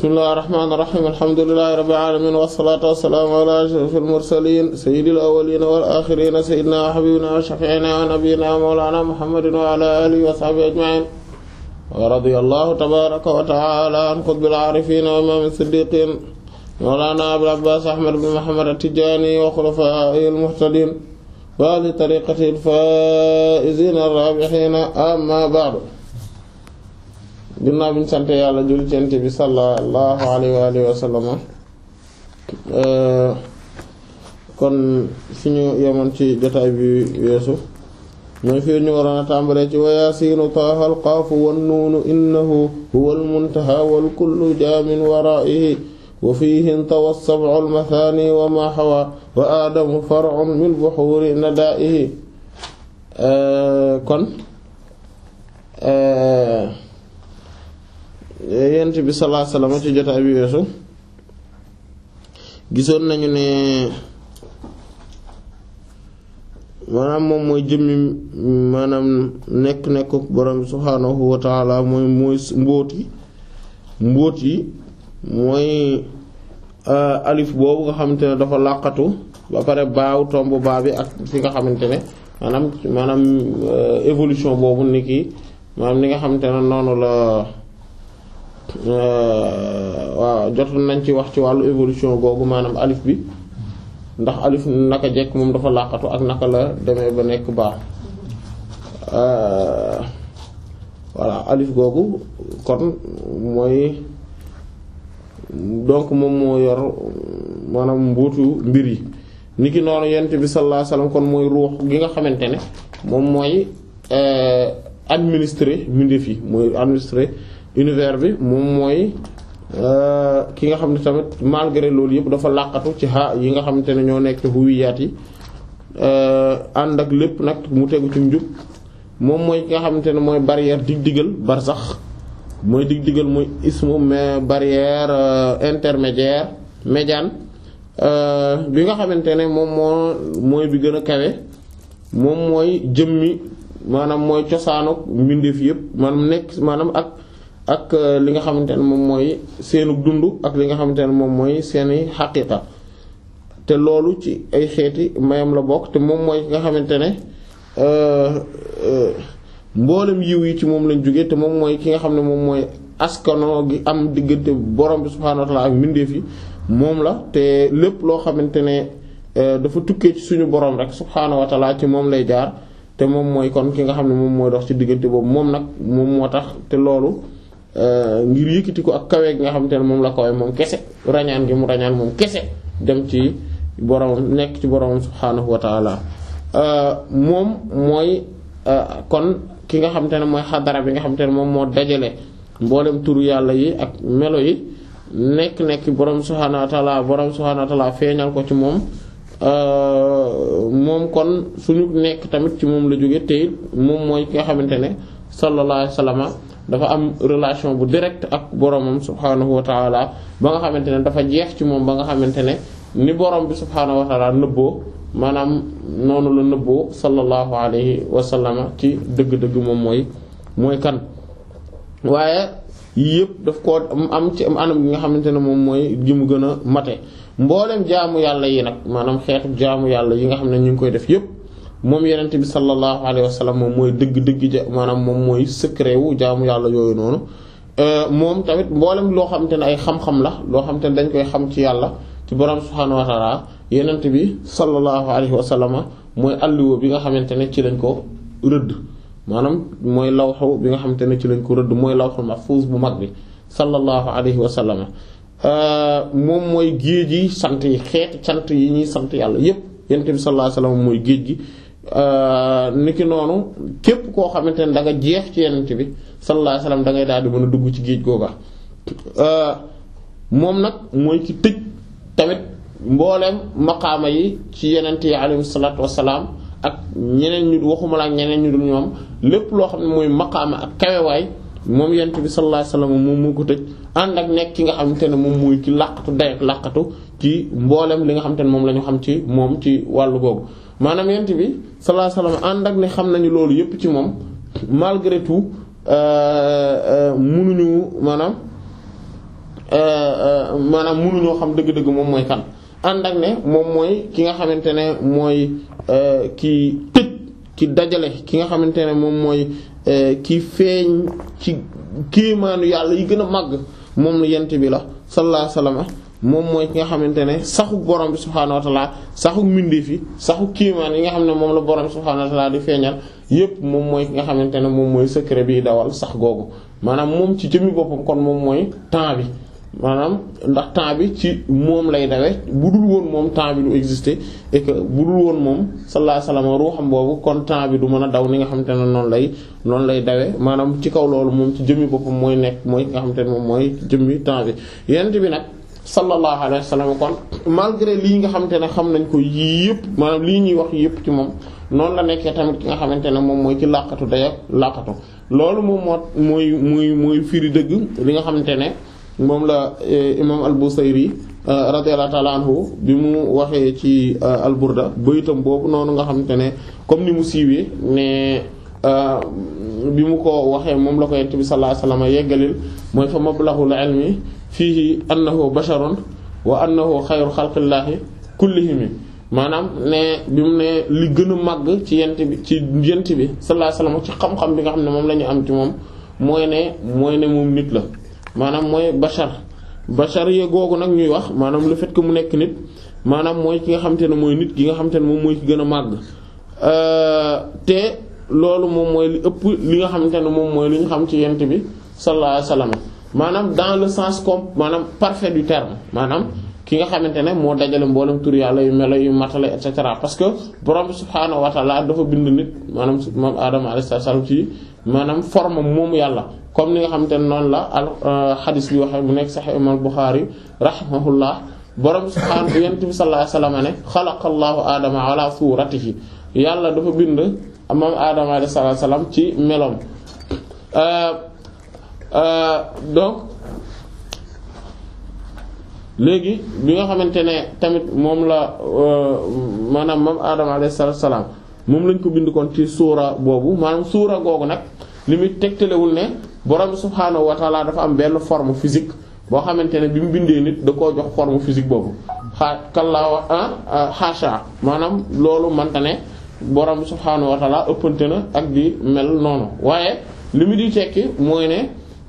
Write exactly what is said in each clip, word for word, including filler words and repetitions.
bismillahir rahmanir rahim alhamdulillahi rabbil alamin wassalatu wassalamu ala ashrafil mursalin sayyidil awwalin wal akhirin sayyidina wa habibina wa shafi'ina wa nabiyyina mawlana muhammadin wa ala alihi wa sahbihi ajma'in wa radiyallahu tabaraka wa ta'ala an qutbil arifin wa imam as-siddiqin mawlana abul abbas ahmad ibn muhammad at-tijani wa khulafa'il muhtadin wa li tariqatil faizin ar-rabihin amma ba'du. ginnaaw bi ñu sant yàlla julli ci Yonent bi sallallahu alayhi wa alihi wa sallam kon fi ñu yemoon ci jotaay bi weesu mooy fii ñu waroon a tàmbalee ci wa yaasiinu taaha al-qaafu wan-nuunu innahu huwal muntahaa wal kullu jaa min waraa'ihi wa fiihi intawa as-sab'u al-mathaani wa maa hawaa wa aadamu far'un min buhuuri nadaa'ihi kon Yonent bi sallallahu alayhi wasallam ci jotaay bi weesu gisoon nañu ne maanaam moom mooy jëmmi maanaam nekk nekk borom bi subhaanahu wa ta'ala mooy mooy mbóot yi mbóot yi mooy alif boobu nga xamante ne dafa làqatu ba pare baaw tomb baa bi ak fi nga xamante ne maanaam maanaam évolution boobu ni ki maanaam ni nga xamante ne noonu la waaw jotoon nañ ci wax ci wàllu évolution googu maanaam alif bi ndax alif naka jekk moom dafa làqatu ak naka la demee ba nekk baax voilà alif googu kon mooy donc moom moo yor maanaam mbuutu mbir yi niki noonu Yonent bi sallallahu alayhi wasallam kon mooy ruux gi nga xamante ne moom mooy administrer mbindeef yi mooy administrer univers bi moom mooy ki nga xam ne tamit malgré loolu yëpp dafa làqatu ci ha yi nga xamante ne ñoo nekk huwiyaat yi ànd ak lépp nag mu tegu ci njub moom mooy ki nga xamante ne mooy barrière dig-digal barsax mooy dig-digal mooy ismu mais barrière intermédiaire médiane bi nga xamante ne moom moo mooy bi gën a kawe moom mooy jëmmi maanaam mooy cosaanu mbindeef yëpp maanaam nekk maanaam ak ak li nga xamante ne moom mooy seenu dund ak li nga xamante ne moom mooy seeni xaqiiqa te loolu ci ay xeeti mayam la bokk te moom mooy nga xamante ne mboolem yiw yi ci moom lañ jóge te moom mooy ki nga xam ne moom mooy askano gi am diggante borom bi subhaanahu wa ta'ala ak mbindeef yi moom la te lépp loo xamante ne dafa tukkee ci suñu borom rek subhaanahu wa ta'ala ci moom lay jaar te moom mooy kon ki nga xam ne moom mooy dox ci diggante boobu moom nag moom moo tax te loolu ngir yëkkati ko ak kawe gi nga xamante ne moom la kawe moom kese rañaan gi mu rañaan moom kese dem ci borom nekk ci borom subhaanahu wa ta'ala moom mooy kon ki nga xamante ne mooy xadara bi nga xamante ne moom moo dajale mboolem turu yàlla yi ak melo yi nekk nekk borom subhaanahu wa ta'ala borom subhaanahu wa ta'ala feeñal ko ci moom moom kon suñu nekk tamit ci moom la jóge te moom mooy ki nga xamante ne sallallahu alayhi wa sallam dafa am relation bu direct ak boromam subhaanahu wa ta'ala ba nga xamante ne dafa jeex ci moom ba nga xamante ne ni borom bi subhaanahu wa ta'ala nëbboo maanaam noonu la nëbboo sallallahu alayhi wa sallam ci dëgg-dëgg moom mooy mooy kan waaye yëpp daf koo am ci anam gi nga xamante ne moom mooy gi mu gën a mate mboolem jaamu yàlla yi nag maanaam xeetu jaamu yàlla yi nga xam ne ñu ngi koy def yëpp moom Yonent bi sallallahu alayhi wa sallam moom mooy dëgg-dëgg ja maanaam moom mooy secret wu jaamu yàlla yooyu noonu moom tamit mboolem loo xamante ne ay xam-xam la loo xamante ne dañ koy xam ci yàlla ci borom subhaanahu wa ta'ala Yonent bi sallallahu alayhi wa sallam mooy alluwa bi nga xamante ne ci lañ ko rëdd maanaam mooy lawxu bi nga xamante ne ci lañ ko rëdd mooy lawxul mahfuuz bu mag bi sallallahu alayhi wa sallam moom mooy géej yi sant yi xeeti sant yi ñuy sant yàlla yépp Yonent bi sallallahu alayhi wa sallam mooy géej gi niki noonu képp koo xamante ne da nga jeex ci Yonent bi sallallahu alayhi wa sallam da ngay daal di mën a dugg ci géej googa moom nag mooy ki tëj tamit mbooleem maqaama yi ci Yonent yi alayhi salaatu wassalaam ak ñeneen ñu waxuma la ak ñeneen ñu dul ñoom lépp loo xam ne mooy maqaama ak kawewaay moom Yonent bi sallallahu alayhi wasallam moom moo ko tëj ànd ak nekk ki nga xamante ne moom mooy ki làqatu day ak làqatu ci mboolem li nga xamante ne moom la ñu xam ci moom ci wàllu googu maanaam Yonent bi sallallahu alayhi wasallam ànd ak ne xam nañu loolu yépp ci moom malgré tout munuñu maanaam maanaam mënuñoo xam dëgg-dëgg moom mooy kan ànd ak ne moom mooy ki nga xamante ne mooy ki tëj ki dajale ki nga xamante ne moom mooy ki feeñ ci kéemaanu yàlla yi gën a màgg moom la yent bi la sallallahu alayhi wasallam moom mooy ki nga xamante ne saxu borom bi subhaanahu wa ta'ala saxu mbindeef yi saxu kéemaan yi nga xam ne moom la borom bi subhaanahu wa ta'ala di feeñal yépp moom mooy ki nga xamante ne moom mooy secret bi dawal sax googu maanaam moom ci jëmmi boppam kon moom mooy temps bi maanaam ndax temps bi ci moom lay dawe bu dul woon moom temps bi du exister et que bu dul woon moom sallallahu alayhi wasallam ruuxam boobu kon temps bi du mën a daw ni nga xamante ne noonu lay noonu lay dawe maanaam ci kaw loolu moom ci jëmmi boppam mooy nekk mooy nga xamante ne moom mooy jëmmi temps bi yent bi nag sallallahu alayhi wasallam kon malgré lii nga xamante ne xam nañ ko yii yëpp maanaam lii ñuy wax yëpp ci moom noonu la nekkee tamit ki nga xamante ne moom mooy ci làqatu day làqatu loolu moom moo mooy muy muy firi dëgg li nga xamante ne moom la imam al-Busayri radiyallahu ta'ala anhu bi mu waxee ci al-Burda baytam boobu noonu nga xamante ne comme ni mu siiwee ne bi mu ko waxee moom la ko yent bi sallallahu alayhi wasallam yeggalil mooy fa mablaghul ilmi fiihi annahu basharun wa annahu xayru xalqillaahi kullihim maanaam ne bi mu ne li gën a màgg ci yent bi ci yent bi sallallahu alayhi wasallam ci xam-xam bi nga xam ne moom la ñu am ci moom mooy ne mooy ne moom nit la maanaam mooy bashar bashar ye googu nag ñuy wax maanaam le fait que mu nekk nit maanaam mooy ki nga xamante ne mooy nit ki nga xamante ne moom mooy ki gën a màgg te loolu moom mooy li ëpp li nga xamante ne moom mooy li ñu xam ci yent bi sallallahu alayhi wasallam maanaam dans le sens comme maanaam parfait du terme maanaam ki nga xamante ne moo dajale mboolem tur yàlla yu melo yu matale et cetera parce que borom bi subhaanahu wa ta'ala dafa bind nit maanaam moom Adama alayhi salaam ci maanaam forme moom yàlla comme ni nga xamante ne noonu la al xadis bi waxee mu nekk Sahih Imam Bukhari rahimahullah borom bi subhaanahu yonent bi sallallahu alayhi wasallam ne xalaqallahu Adama ala suratihi yàlla dafa bind moom Adama alayhi salaam ci meloom donc léegi bi nga xamante ne tamit moom la maanaam moom Adama alayhi salaam moom lañ ko bind kon ci suura boobu maanaam suura googu nag li muy tegtalewul ne borom subhaanahu wa taala dafa am benn forme physique boo xamante ne bi mu bindee nit da koo jox forme physique boobu xaa kallaa xaasha maanaam loolu mante ne borom subhaanahu wa taala ëppante na ak di mel noonu waaye li mu di tekki mooy ne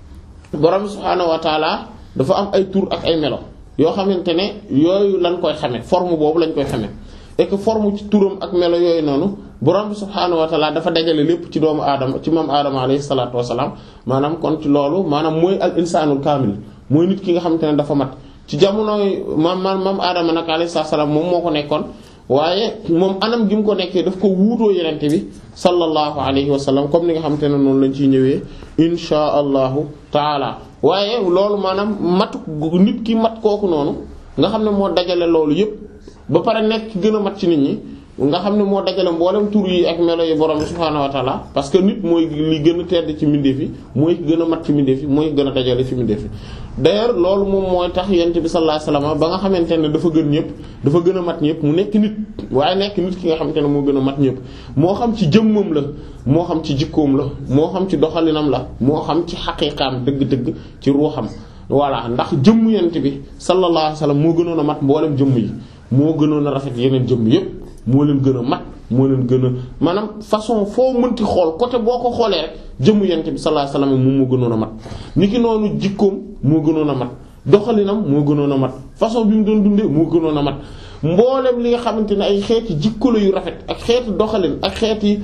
borom subhaanahu wa taala dafa am ay tur ak ay melo yoo xamante ne yooyu lañ koy xame forme boobu lañ koy xame et que forme ci turam ak melo yooyu noonu borom bi subhaanahu wa ta'ala dafa dajale lépp ci doomu aadama ci moom aadama alayhi salaatu wassalaam maanaam kon ci loolu maanaam mooy al insaanul kaamil mooy nit ki nga xamante ne dafa mat ci jamonoy maam maam maam aadama nag alayhi salaam moom moo ko nekkoon waaye moom anam gi mu ko nekkee daf ko wuutoo yenente bi sallallahu alayhi wa sallam comme ni nga xamante ne noonu lañ ciy ñëwee insha allahu taala waaye loolu maanaam mat nit ki mat kooku noonu nga xam ne moo dajale loolu yépp ba pare nekk gën a mat ci nit ñi nga xam ne moo dajale mboolem tur yi ak melo yi borom subhaanahu wa ta'ala parce que nit mooy li gën a tedd ci mbindeef yi mooy gën a mat ci mbindeef yi mooy gën a dajale ci mbindeef yi d'ailleurs loolu moom mooy tax yonent bi sallallahu alayhi wasallam ba nga xamante ne dafa gën ñëpp dafa gën a mat ñëpp mu nekk nit waaye nekk nit ki nga xamante ne moo gën a mat ñëpp moo xam ci jëmmam la moo xam ci jikkoom la moo xam ci doxalinam la moo xam ci xaqiiqaam dëgg-dëgg ci ruuxam voilà ndax jëmm yonent bi sallallahu alayhi wasallam moo gënoon a mat mboolem jëmm yi moo gënoon a rafet yeneen jëmm yépp moo leen gën a mat moo leen gën a maanaam façon foo mënti xool côté boo ko xoolee rek jëmm yonent bi sallallahu alayhi wasallam moom moo gënoon a mat niki noonu jikkoom moo gënoon a mat doxalinam moo gënoon a mat façon bi mu doon dundee moo gënoon a mat mboolem li nga xamante ne ay xeeti jikko la yu rafet ak xeeti doxalin ak xeeti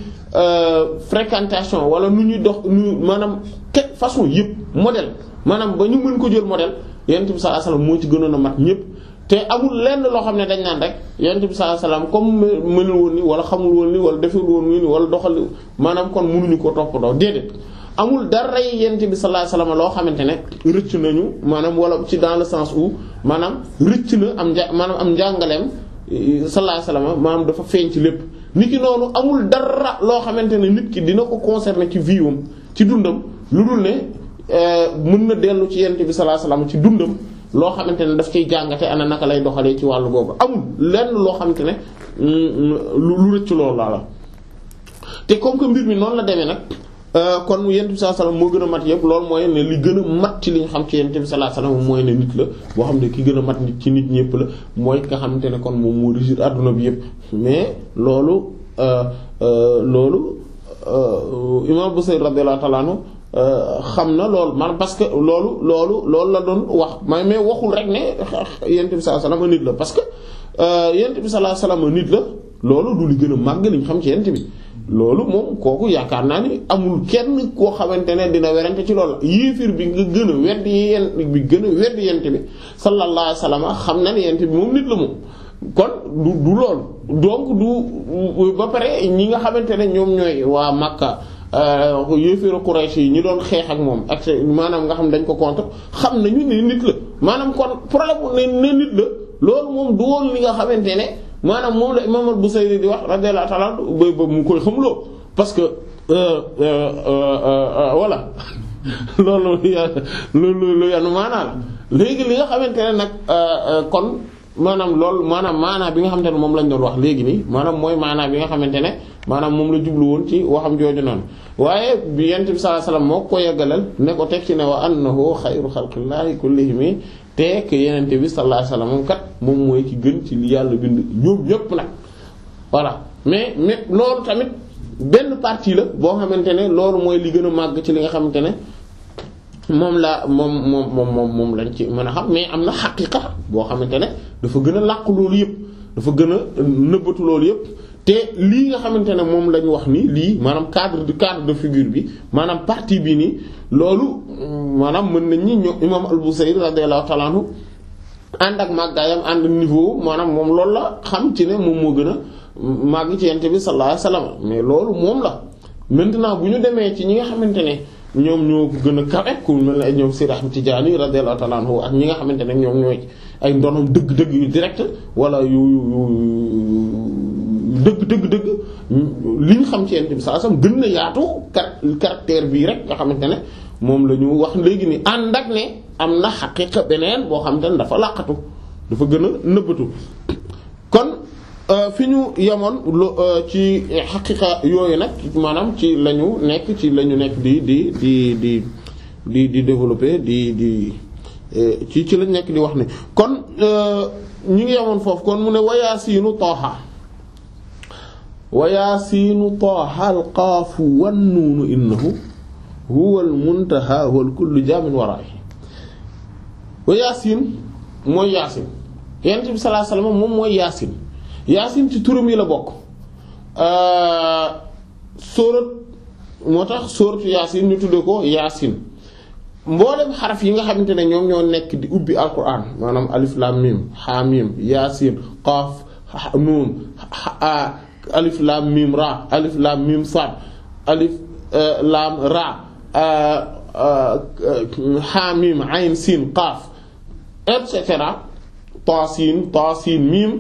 fréquentation wala nu ñuy dox nu maanaam ke façon yépp modèle maanaam ba ñu mën ko jël modèle yonent bi sallallahu alayhi wasallam moo ci gënoon a mat ñépp te amul lenn loo xam ne dañ naan rek yonent bi sallallahu alayhi wasallam comme mënul woon ni wala xamul woon ni wala deful woon ni wala doxal maanaam kon mënuñu ko toppatoo déedéet amul dara yonent bi sallallahu alayhi wasallam loo xamante ne rëcc nañu maanaam wala ci dans le sens où maanaam rëcc na am nja maanaam am njàngaleem sallallahu alayhi wasallam maanaam dafa feeñ ci lépp. niki noonu amul dara loo xamante ne nit ki dina ko concerner ci vie am ci dundam lu dul ne mën na dellu ci yonent bi sallallahu alayhi wasallam ci dundam. loo xamante ne daf ciy jàngate ana naka lay doxalee ci wàllu boobu amul lenn loo xamante ne lu lu rëcc loolu laa la te comme que mbir mi noonu la demee nag kon yonent bi sallallahu alayhi wasallam moo gën a mat yëpp loolu mooy ne li gën a mat ci li ñu xam ci yonent bi sallallahu alayhi wasallam mooy ne nit la boo xam ne ki gën a mat nit ci nit ñëpp la mooy nga xamante ne kon moom moo régir adduna bi yëpp mais loolu loolu imam Busayri radiyallahu ta'ala anhu xam na loolu man parce que loolu loolu loolu la doon wax mais mais waxul rek ne yonent bi sallallahu alayhi wasallam nit la parce que yonent bi sallallahu alayhi wasallam nit la loolu du li gën a màgg li ñu xam ci yonent bi loolu moom kooku yaakaar naa ni amul kenn koo xamante ne dina werante ci loolu yéefir bi nga gën a weddi yent bi gën a weddi yent bi sallallahu alayhi wasallam xam na ne yent bi moom nit la moom kon du du loolu donc du ba pare ñi nga xamante ne ñoom ñooy waa Makka yéefiru Quraysh yi ñi doon xeex ak moom ak maanaam nga xam dañ ko contre xam nañu ne nit la maanaam kon problème ne ne nit la loolu moom du woon li nga xamante ne maanaam moom la imam al-Busayri di wax radiyallahu ta'ala ba ba mu koy xamloo parce que voilà loolu lu lu yanu maanaa la léegi li nga xamante ne nag kon maanaam loolu maanaam maanaa bi nga xamante ne moom lañ doon wax léegi nii maanaam mooy maanaa bi nga xamante ne maanaam moom la jublu woon ci waxam jooju noonu waaye bi yent bi sallallahu alayhi wasallam moo ko yeggalal ne ko teg ci ne wa annahu xayru xalqillahi kullihim te que yenente bi sallallahu alayhi wasallam moom kat moom mooy ki gën ci li yàlla bind ñoom ñëpp nag voilà mais mais loolu tamit benn partie la boo xamante ne loolu mooy li gën a màgg ci li nga xamante ne moom la moom moom moom moom moom lañ ci mën a xam mais am na xaqiqa boo xamante ne dafa gën a làqu loolu yëpp dafa gën a nëbbatu loolu yëpp te lii nga xamante ne moom la ñu wax ni lii maanaam cadre de cadre de figure bi maanaam partie bi nii loolu maanaam mën nañ ñi ñoom imam al-Busayri radiyallahu ta'ala anhu ànd ak màggaayam ànd niveau maanaam moom loolu la xam ci ne moom moo gën a màgg ci yent bi sallallahu alayhi wasallam mais loolu moom la maintenant bu ñu demee ci ñi nga xamante ne ñoom ñoo ko gën a kawe ku mel ne ñoom Sayyid Ahmad Tijaani radiyallahu ta'ala anhu ak ñi nga xamante ne ñoom ñooy ay ndonom dëgg-dëgg yu direct wala yu yu dëgg dëgg dëgg li ñu xam ci yent bi sallallahu alayhi wasallam gën na yaatu caractère bii rek nga xamante ne moom la ñu wax léegi ni ànd ak ne am na xaqiqa beneen boo xamante ne dafa làqatu dafa gën a nëbbatu kon fi ñu yemoon ci xaqiqa yooyu nag maanaam ci la ñu nekk ci la ñu nekk di di di di di di développer di di ci ci lañ nekk di wax ni kon ñu ngi yemoon foofu kon mu ne wayaasiinu tooxa wayaasiinu tooxa alqaafu wan nuunu innahu huwa al muntaha wal kullu jaamin waraahi wayaasiin mooy yaasin yonent bi sallallahu alayhi wasallam moom mooy yaasin yaasin ci turam yi la bokk sóorat moo tax sóoratu yaasin ñu tudde ko yaasin mboolem xaraf yi nga xamante ne ñoom ñoo nekk di ubbi alquran maanaam alif lam mim ha mim yaasin qaaf nuun alif lam mim ra alif lam mim sad alif lam ra ha mim ayn sin qaaf et cetera taasin taasin mim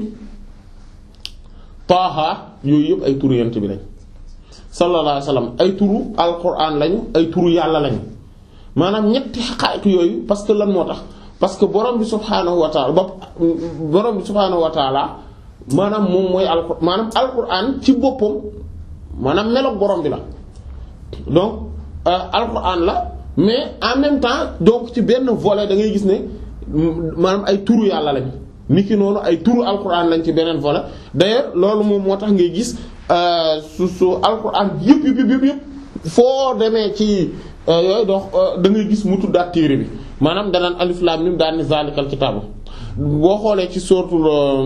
taaha yooyu yëpp ay turu yent bi lañ sallallahu alayhi wasallam ay turu alquran lañu ay turu yàlla lañu maanaam ñetti xaqaayiq yooyu parce que lan moo tax parce que borom bi subhaanahu wa taala bopp borom bi subhaanahu wa taala maanaam moom mooy alquran maanaam alquran ci boppam maanaam meloog borom bi la donc alquran la mais en même temps donc ci benn volet da ngay gis ne maanaam ay turu yàlla lañ niki noonu ay turu alquran lañ ci beneen volet d'ailleurs loolu moom moo tax ngay gis su su alquran yëpp yëpp yëpp yëpp foo demee ci yooyu donc da ngay gis mu tuddaat téere bi maanaam danaan alif lam mim daan ni zalikal kitaabu boo xoolee ci suratul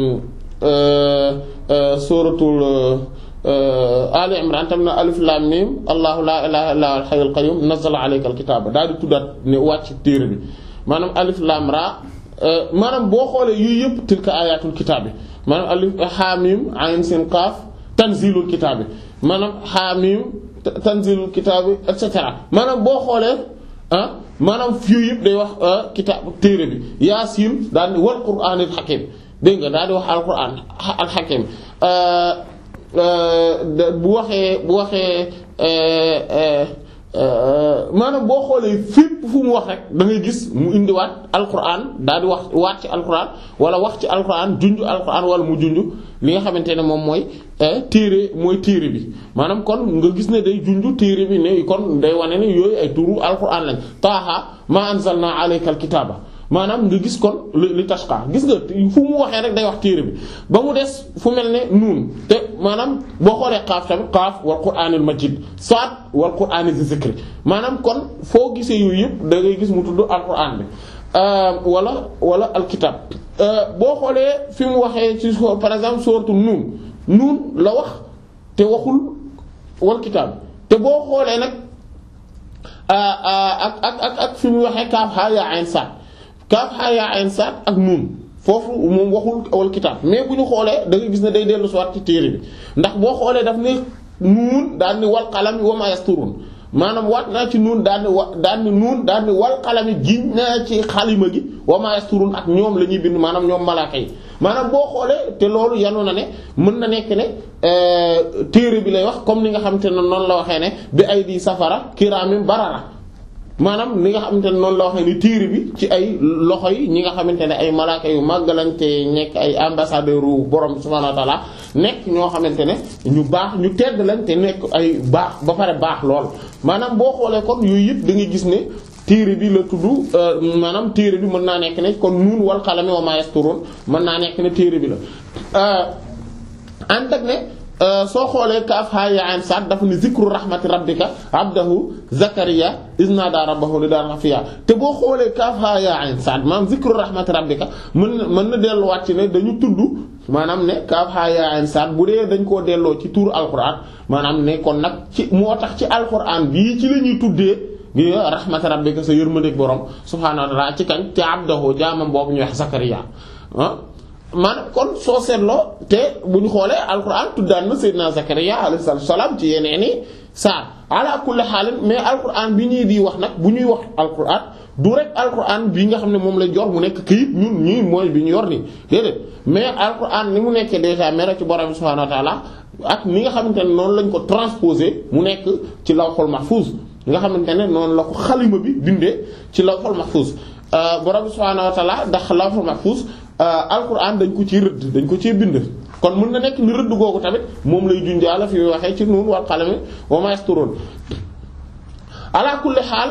suratul Ali Imran tam na alif lam mim allahu la ilaha illa huwal hayyul qayyum nazzala alaykal kitaaba daal di tuddaat ne wàcc téere bi maanaam alif lam ra maanaam boo xoolee yii yëpp tilka ayatul kitaab bi maanaam alif haamim ayn sin qaaf tanzilul kitaab bi maanaam haamim tanzilul kitaab bi et cetera maanaam boo xoolee ah maanaam fii yëpp day wax kitaab téere bi yaasiin daal di wal qur'aanil hakiim dégg nga daal di wax al qur'aan al hakiim bu waxee bu waxee maanaam boo xoolee fépp fu mu wax rek da ngay gis mu indiwaat alquran daal di wax waat ci alquran wala wax ci alquran junj alquran wala mu junj li nga xamante ne moom mooy téere mooy téere bi maanaam kon nga gis ne day junj téere bi ne kon day wane ne yooyu ay turu alquran lañ taaha ma anzalna alayka alkitaba maanaam nga gis kon li tashqa gis nga fu mu waxee rek day wax téere bi ba mu des fu mel ne nuun te maanaam boo xoolee qaaf tamit qaaf wal qur'anil majid saad wal qur'ani zi zikri maanaam kon foo gisee yooyu yëpp da ngay gis mu tudd alquran bi wala wala alkitab boo xoolee fi mu waxee ci par exemple sourate nuun nuun la wax te waxul wal kitab te boo xoolee nag ak ak ak ak fi mu waxee kaaf haa yaa ayn saad kaaf haa yaa ayn saad ak nuun foofu moom waxul wal kitaab mais bu ñu xoolee da nga gis ne day dellu si waat ci téere bi ndax boo xoolee daf ne nuun daal ni wal qalami wa maa yasturun maanaam waat naa ci nuun daal ni wa daal ni nuun daal ni wal qalami giñ naa ci xalima gi wa maa yasturun ak ñoom la ñuy bind maanaam ñoom malaaka yi maanaam boo xoolee te loolu yanu na ne mën na nekk ne téere bi lay wax comme ni nga xamante ne noonu la waxee ne bi ay di safara kiraamin barara maanaam li nga xamante ne noonu la waxee ni téere bi ci ay loxo yi ñi nga xamante ne ay malaaka yu màgg lañ te nekk ay ambassadeur u borom subhaanahu wa ta'ala nekk ñoo xamante ne ñu baax ñu tedd lañ te nekk ay baax ba pare baax lool maanaam boo xoolee kon yooyu yëpp da ngay gis ne téere bi la tudd maanaam téere bi mën naa nekk ne kon nuun wal qalami wa maa yasturuun mën naa nekk ne téere bi la ànd ak ne soo xoolee kaaf haa yaa ayn saad dafa ni zikru rahmati rabbika abdahu zakariya iznada rabbahu nidan khafiya te boo xoolee kaaf haa yaa ayn saad maanaam zikru rahmati rabbika mën na mën na delluwaat ci ne dañu tudd maanaam ne kaaf haa yaa ayn saad bu dee dañ koo delloo ci turu alquran maanaam ne kon nag ci moo tax ci alquran bii ci la ñuy tuddee gi rahmati rabbika sa yërmandeeg borom subhaanahu wa ta'ala ci kañ te abdahu jaamam boobu ñuy wax zakariya ah maanaam kon soo seetloo te bu ñu xoolee alquran tuddaan na Seydina Zakariya alayhi salaam ci yeneeni saar ala kulli xaalin mais alquran bi ñuy di wax nag bu ñuy wax alquran du rek alquran bi nga xam ne moom lañ yor mu nekk këyit ñun ñii mooy bi ñu yor nii déedéet mais alquran ni mu nekkee déjà mera ci borom subhaanahu wa ta'ala ak ni nga xamante ne noonu lañ ko transposé mu nekk ci lawhul mahfuz nga xamante ne noonu la ko xalima bi bindee ci lawhul mahfuz borom subhaanahu wa ta'ala ndax lawhul mahfuz alquran dañ ko ciy rëdd dañ ko ciy bind kon mën na nekk ni rëdd googu tamit moom lay junjaala fi waxee ci nuun wal qalami wa maa yasturuun ala kulli xaal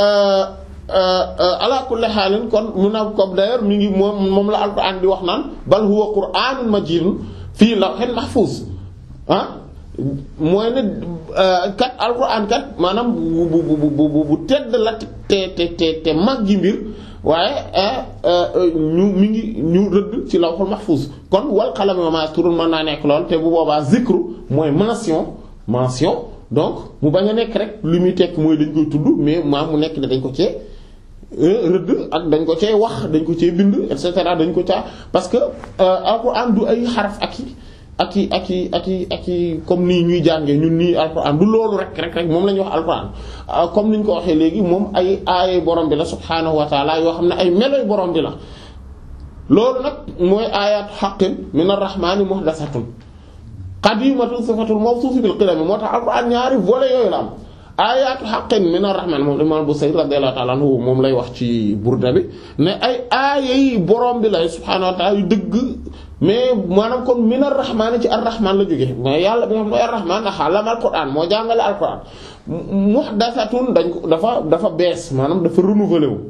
ala kulli xaalin kon mun na ko d'ailleurs mi ngi moom moom la alquran di wax naan bal huwa qur'aanun majiidun fii lawhin mahfuuz ah mooy ne kat alquran kat maanaam bu bu bu bu bu tedd la te te te te màggi mbir waaye ñu mi ngi ñu rëdd ci lawhul mahfuz kon wal qalami wa maa yasturuun mën naa nekk lool te bu boobaa zikru mooy mention mention donc mu bañ a nekk rek li muy tekk mooy dañ koy tudd mais maa mu nekk ne dañ ko cee rëdd ak dañ ko cee wax dañ ko cee bind et cetera dañ ko caa parce que alquran du ay xaraf ak yi ak i ak i ak i ak i comme nii ñuy jàngee ñun nii alquran du loolu rek rek rek moom la ñuy wax alquran comme ni ñu ko waxee léegi moom ay aayay borom bi la subhaanahu wa taala yoo xam ne ay meloy borom bi la loolu nag mooy ayatu haqqin min ar-rahmani muhdathatun qadimatun sifatul mawsuuf bil qidam moo tax alquran ñaari volets yooyu la am ayatu haqqin min ar-rahman moom imam Busayri radiyallahu ta'ala anhu moom lay wax ci burda bi ne ay aayay borom bi la subhaanahu wa taala yu dëgg mais maanaam kon min ar-rahmaan ci ar-rahmaan la jógee mais yàlla bi nga xam ne ar-rahmaan allama al-qur'aan moo jàngale al-qur'aan muhdathatun dañ ko dafa dafa bees maanaam dafa renouvelé wu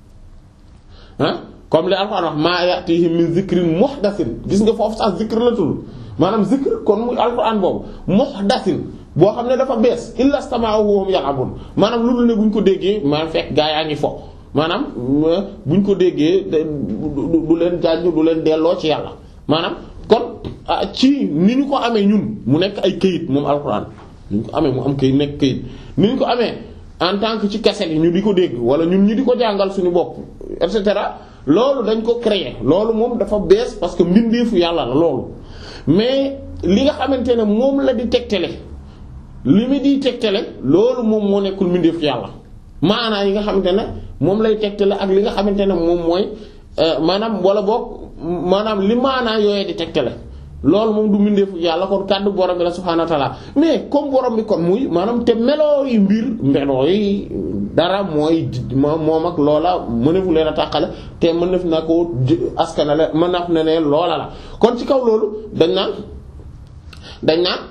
ah comme li al-qur'aan wax maa ya'tiihim min zikrin muhdathin gis nga foofu sax zikr la tudd maanaam zikr kon muy al-qur'aan boobu muhdathin boo xam ne dafa bees illa istama'uhu wa hum yal'abun maanaam lu dul ne bu ñu ko déggee maanaam fekk gaa yaa ngi fo maanaam bu ñu ko déggee du leen jànj du leen delloo ci yàlla maanaam kon ci ni ñu ko amee ñun mu nekk ay këyit moom alxuraan ni ñu ko amee mu am këyit nekk këyit ni ñu ko amee en tant que ci cassette yi ñu di ko dégg wala ñun ñu di ko jàngal suñu bopp et cetera loolu dañ ko créer loolu moom dafa bees parce que mbindeefu yàlla la loolu mais li nga xamante ne moom la di tegtale li mu di tegtale loolu moom moo nekkul mbindeefu yàlla maanaa yi nga xamante ne moom lay tegtale ak li nga xamante ne moom mooy maanaam wala boog maanaam li maanaa yooyee di tegtale loolu moom du mbindeefu yàlla kon kàddu borom bi la subhaanahu wa ta'ala mais comme borom bi kon muy maanaam te meloo yi mbir meloo yi dara mooy moom ak loola mënefu leen a tàqale te mënef na ko askanale mën na ne ne loola la kon ci kaw loolu dañ naan dañ naan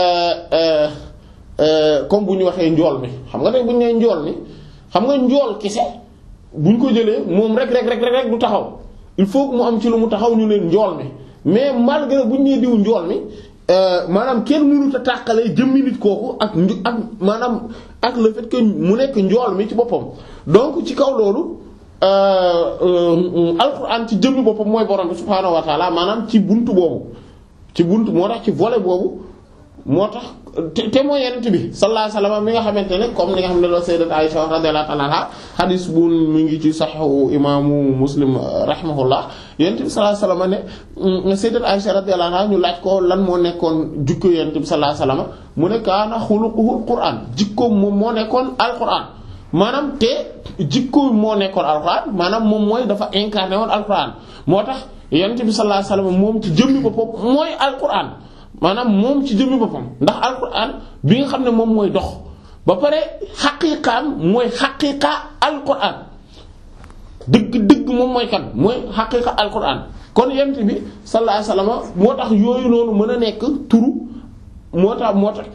comme bu ñu waxee njool mi xam nga dañ bu ñu nee njool mi xam nga njool kese bu ñu ko jëlee moom rek rek rek rek du taxaw il faut que mu am ci lu mu taxaw ñu leen njool mi mais malgré bu ñu nee diw njool mi maanaam kenn mënut a tàqalee jëmmi nit kooku ak ak maanaam ak le fait que mu nekk njool mi ci boppam donc ci kaw loolu alxuraan ci jëmmi boppam mooy borom bi subhaanahu wa taala maanaam ci buntu boobu ci buntu moo tax ci volet boobu moo tax te te mooy yenent bi sallallahu alayhi wasallam mi nga xamante ne comme ni nga xam ne loolu sayyidat Aisha radiyallahu ta'ala anha hadith bu mi ngi ci sahihu imaamu Muslim rahimahullah yenent bi sallallahu alayhi wasallam ne sayyidat Aisha radiyallahu anha ñu laaj ko lan moo nekkoon jikko yenent bi sallallahu alayhi wasallam mu ne kaana xuluquhul Qur'an jikkoom moom moo nekkoon Alqur'an maanaam te jikko moo nekkoon Alqur'an maanaam moom mooy dafa incarné woon Alqur'an moo tax yenent bi sallallahu alayhi wasallam moom ci jëmmi boppam mooy Alqur'an maanaam moom ci jëmmi boppam ndax alquran bi nga xam ne moom mooy dox ba pare xaqiiqaam mooy xaqiiqa alquran dëgg dëgg moom mooy kan mooy xaqiiqa alquran kon yent bi sallallahu alayhi wasallam moo tax yooyu noonu mën a nekk turu moo tax moo tax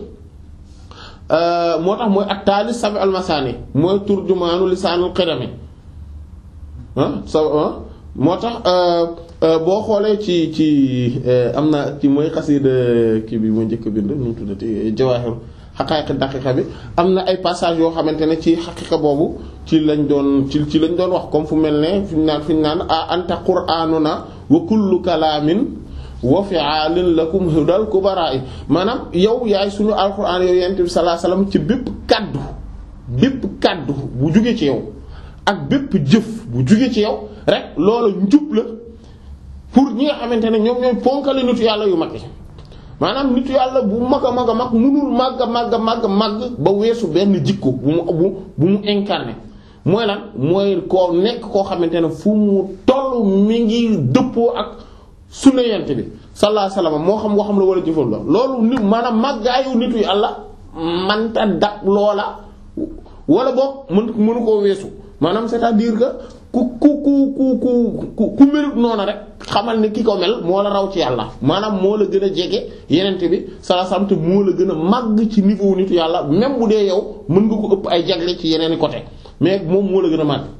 moo tax mooy at-taali sab'ul masaani mooy turjumaanu lisaanul qidami ah sa moo tax boo xoolee ci ci am na ci mooy xasida kii bi moo njëkk bind nu mu tuddati jawaahir xaqaa'iq daqiiqa bi am na ay passage yoo xamante ne ci xaqiiqa boobu ci lañ doon ci ci lañ doon wax comme fu mel ne fi ñu naan fi ñu naan a anta qur'aanuna wa kullu kalaamin wa fi'aalin lakum hudal kubaraa'i maanaam yow yaay suñu alquran yow yonent bi sallallahu alayhi wasallam ci bépp kaddu bépp kaddu bu jugee ci yow ak bépp jëf bu jugee ci yow rek loolu njub la pour ñi nga xamante ne ñoom ñooy ponkali nitu yàlla yu mag yi maanaam nitu yàlla bu mag a mag a mag munul màgg a màgg a màgg màgg ba weesu benn jikko bu mu bu bu mu incarné mooy lan mooy koo nekk koo xamante ne fu mu toll mi ngi dëppoo ak sunna yent bi sallallahu alayhi wasallam moo xam waxam la wala jëfam la loolu nit maanaam màggaayu nitu yàlla manta dab loola wala boog mën mënu koo weesu maanaam c'est-à-dire que ku ku ku ku ku ku melut noonu rek xamal ne ki ko mel moo la raw ci yàlla maanaam moo la gën a jege yenente bi sallallahu alayhi wasallam te moo la gën a màgg ci niveau nitu yàlla même bu dee yow mën nga ko ëpp ay jagle ci yeneen i côté mais moom moo la gën a màgg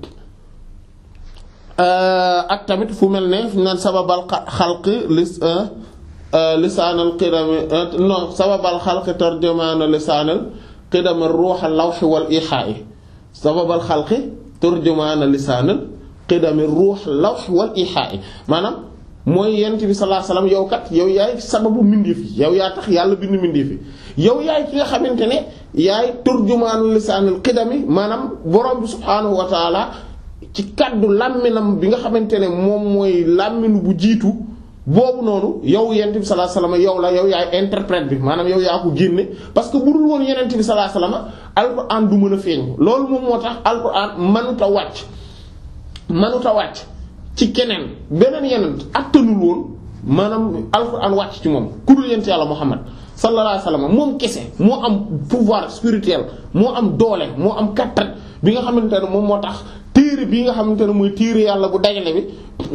ak tamit fu mel ne fu naan sababal xalqi lis lisaanal qidami non sababal xalqi tarjumaana lisaanal qidami ruuxal lawhi wal ihaa'i sababal xalqi turjumaana lisaanal qidami ruux lawh wal ihaa'i maanaam mooy yent bi sallallahu alayhi wasallam yow kat yow yaay sababu mbindeef yi yow yaa tax yàlla bind mbindeef yi yow yaay ki nga xamante ne yaay turjumaana lisaanal qidami maanaam borom bi subhaanahu wa taala ci kaddu làmminam bi nga xamante ne moom mooy làmminu bu jiitu boobu noonu yow yent bi sallallahu alayhi wasallam yow la yow yaay interprète bi maanaam yow yaa ko génne parce que bu dul woon yenent bi sallallahu alayhi wasallam alquran du mën a feeñ loolu moom moo tax alquran mënut a wàcc mënut a wàcc ci keneen beneen yenent attanul woon maanaam alquran wàcc ci moom ku dul yent yàlla Muhammad sallallahu alayhi wasallam moom kese moo am pouvoir spirituel moo am doole moo am kattan bi nga xamante ne moom moo tax téere bi nga xamante ne mooy téere yàlla bu dajale bi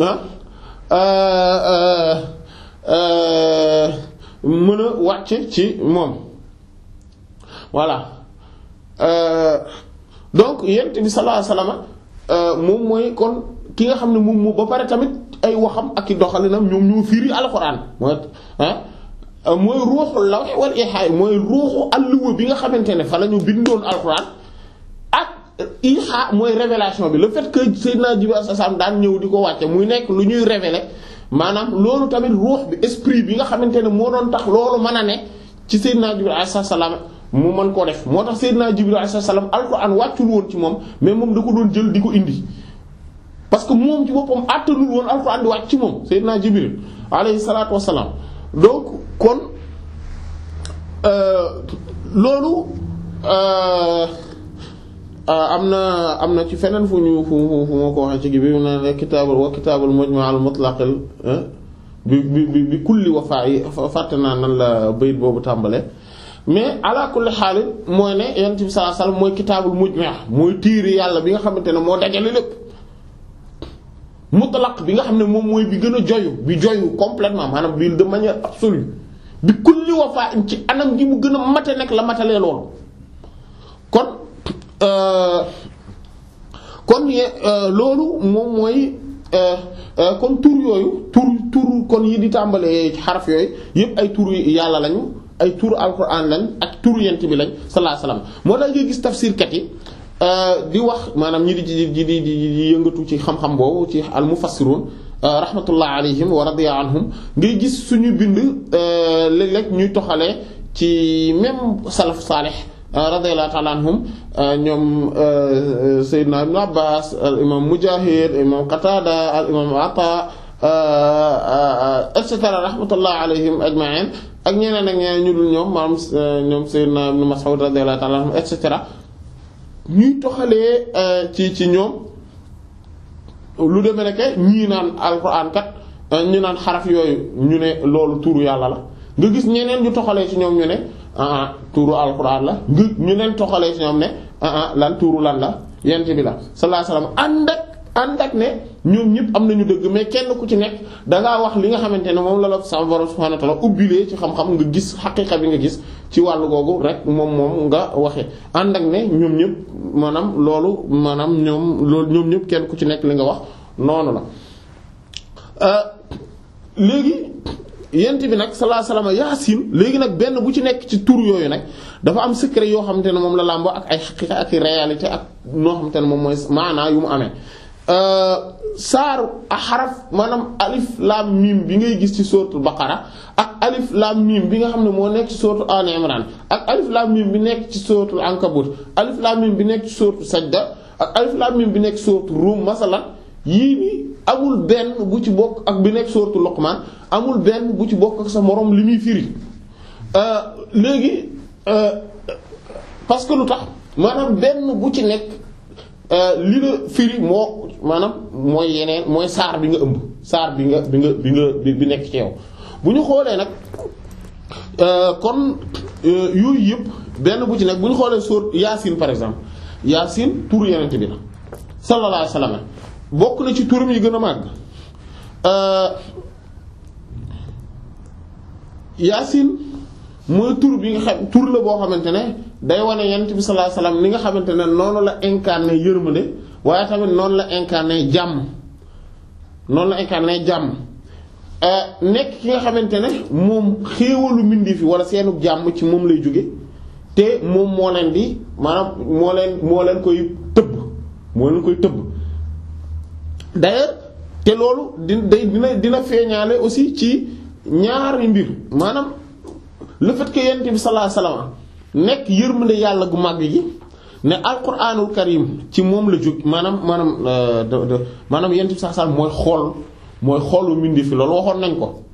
ah mën a wàcc ci moom voilà donc yent bi sallallahu alayhi wasallam moom mooy kon ki nga xam ne moom moo ba pare tamit ay waxam ak i doxalinam ñoom ñoo firi alxuraan mooy ah mooy ruuxul lawh wal ihaa mooy ruuxu alluwa bi nga xamante ne fa la ñu bindoon alxuraan ak ihaa mooy révélation bi le fait que Seydina Jibril sallallahu alayhi wasallam daan ñëw di ko wàcce muy nekk lu ñuy révéler maanaam loolu tamit ruux bi esprit bi nga xamante ne moo doon tax loolu mën a ne ci Seydina Jibril alayhi salaam mu mën koo def moo tax Seydina Jibril alayhi salaam alxuraan wàccul woon ci moom mais moom da ko doon jël di ko indi parce que moom ci boppam àttanul woon alxuraan di wàcc ci moom Seydina Jibril alayhi salaatu wassalaam donc kon loolu am na am na ci feneen fu ñu fu fu fu ma ko waxee ci gi bi mu ne kitaabul wa kitaabul mujma' al mutlaq bi bi bi kulli wafaa yi fàtte naa nan la bayit boobu tàmbale mais ala kulli xaal mooy ne yonent bi sallallahu alayhi wasallam mooy kitaabul mujmi' mooy tiiri yàlla bi nga xamante ne moo dajale lépp mutlaq bi nga xam ne moom mooy bi gën a joyu bi joyu complètement maanaam bi de manière absolue bi kulli wafaa ci anam gi mu gën a mate nekk la matalee loolu kon kon loolu moom mooy kon tur yooyu tur tur kon yi di tàmbalee xaraf yooyu yépp ay tur yàlla lañu ay tur alquran lañ ak tur yent bi lañ sallallahu alayhi wasallam moo tax ngay gis tafsirkat yi di wax maanaam ñi di di di di di yëngatu ci xam-xam boobu ci al mufassirun rahmatullah alayhim wa radiya anhum ngay gis suñu bind léeg-léeg ñuy toxalee ci même salaf salih radiyallahu ta'ala anhum ñoom Seydina Ibn Abbas al imam Mujahid imam Qatada al imam Ata et cetera rahmatullah alayhim ajma'in ak ñeneen ak ñeneen ñu dul ñoom maanaam ñoom Seydina Ibn Mas'ud radiyallahu ta'ala anhum et cetera ñuy toxalee ci ci ñoom lu demee nekk ñii naan alquran kat ñu naan xaraf yooyu ñu ne loolu tuuru yàlla la nga gis ñeneen ñu toxalee ci ñoom ñu ne ah tuuru alquran la nga ñu leen toxalee ci ñoom ne ah lan tuuru lan la yent bi la sallallahu alayhi wasallam ànd ak ànd ak ne ñoom ñëpp am nañu dëgg mais kenn ku ci nekk dangaa wax li nga xamante ne moom la la sa borom subhanahu wa ta'ala ubbilee ci xam-xam nga gis xaqiiqa bi nga gis ci wàllu googu rek moom moom nga waxee ànd ak ne ñoom ñëpp maanaam loolu maanaam ñoom loolu ñoom ñëpp kenn ku ci nekk li nga wax noonu la léegi yent bi nag sallallahu alayhi wasallam yaasin léegi nag benn bu ci nekk ci tur yooyu nag dafa am secret yoo xamante ne moom la làmboo ak ay xaqiiqa ak réalité ak noo xamante ne moom mooy maanaa yu mu amee saar a xaraf maanaam alif lam mim bi ngay gis ci suratul baqara ak alif lam mim bi nga xam ne moo nekk ci suratul al imran ak alif lam mim bi nekk ci suratul ankabut alif lam mim bi nekk ci suratul sajda ak alif lam mim bi nekk ci suratul rum masalan yii ni amul benn bu ci bokk ak bi nekk suratul luqman amul benn bu ci bokk ak sa moroom li muy firi léegi parce que lu tax maanaam benn bu ci nekk li la firi moo maanaam mooy yeneen mooy saar bi nga ëmb saar bi nga bi nga bi nga bi nekk ci yow bu ñu xoolee nag kon yooyu yëpp benn bu ci nekk bu ñu xoolee sóor Yaasin par exemple Yaasin turu yenente bi la sallallahu alayhi wasallam bokk na ci turam yi gën a màgg Yaasin mooy tur bi nga xam tur la boo xamante ne day wane yonent bi sallallahu alayhi wasallam ni nga xamante ne noonu la incarné yërmande waaye tamit noonu la incarné jàmm noonu la incarné jàmm nekk ki nga xamante ne moom xéewalu mbindi fi wala seenu jàmm ci moom lay jóge te moom moo leen di maanaam moo leen moo leen koy tëbb moo leen koy tëbb d'ailleurs te loolu di day dina dina feeñaale aussi ci ñaari mbir maanaam le fait que yonent bi sallallahu alayhi wasallam nekk yërmande yàlla gu màgg gi ne alquranul karim ci moom la jóg maanaam maanaam de de maanaam yonent bi sallallahu alayhi wasallam mooy xool mooy xoolu mbindi fi loolu waxoon nañ ko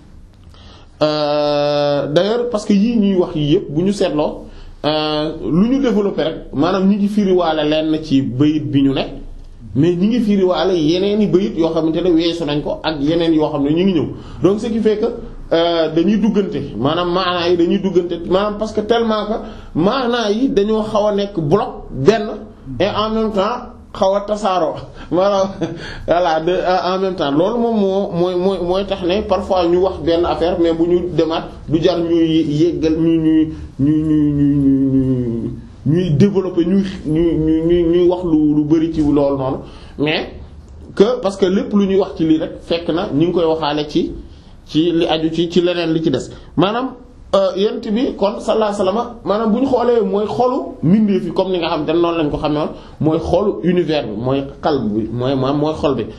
d'ailleurs parce que yii ñuy wax yii yëpp bu ñu seetloo lu ñu développé rek maanaam ñi ngi firiwaale lenn ci bayit bi ñu ne mais ñi ngi firiwaale yeneen i bayit yoo xamante ne weesu nañ ko ak yeneen yoo xam ne ñu ngi ñëw donc ce qui fait que dañuy duggante maanaam maanaa yi dañuy duggante maanaam parce que tellement que maanaa yi dañoo xaw a nekk bloc benn et en même temps xaw a tasaaroo maanaam voilà de en même temps loolu moom moo mooy mooy mooy tax ne parfois ñu wax benn affaire mais bu ñu demaat du jar ñuy yéggal ñuy ñuy ñuy ñuy ñuy ñuy développer ñuy ñuy ñuy ñuy wax lu lu bari ci loolu noonu mais que parce que lépp lu ñuy wax ci lii rek fekk na ñu ngi koy waxaale ci ci li aju ci ci leneen li ci des maanaam yent bi kon sallallahu alayhi wasallam maanaam bu ñu xoolee mooy xolu mbindeef yi comme ni nga xam te noonu lañ ko xamee woon mooy xolu univers bi mooy qalb bi mooy maanaam mooy xol bi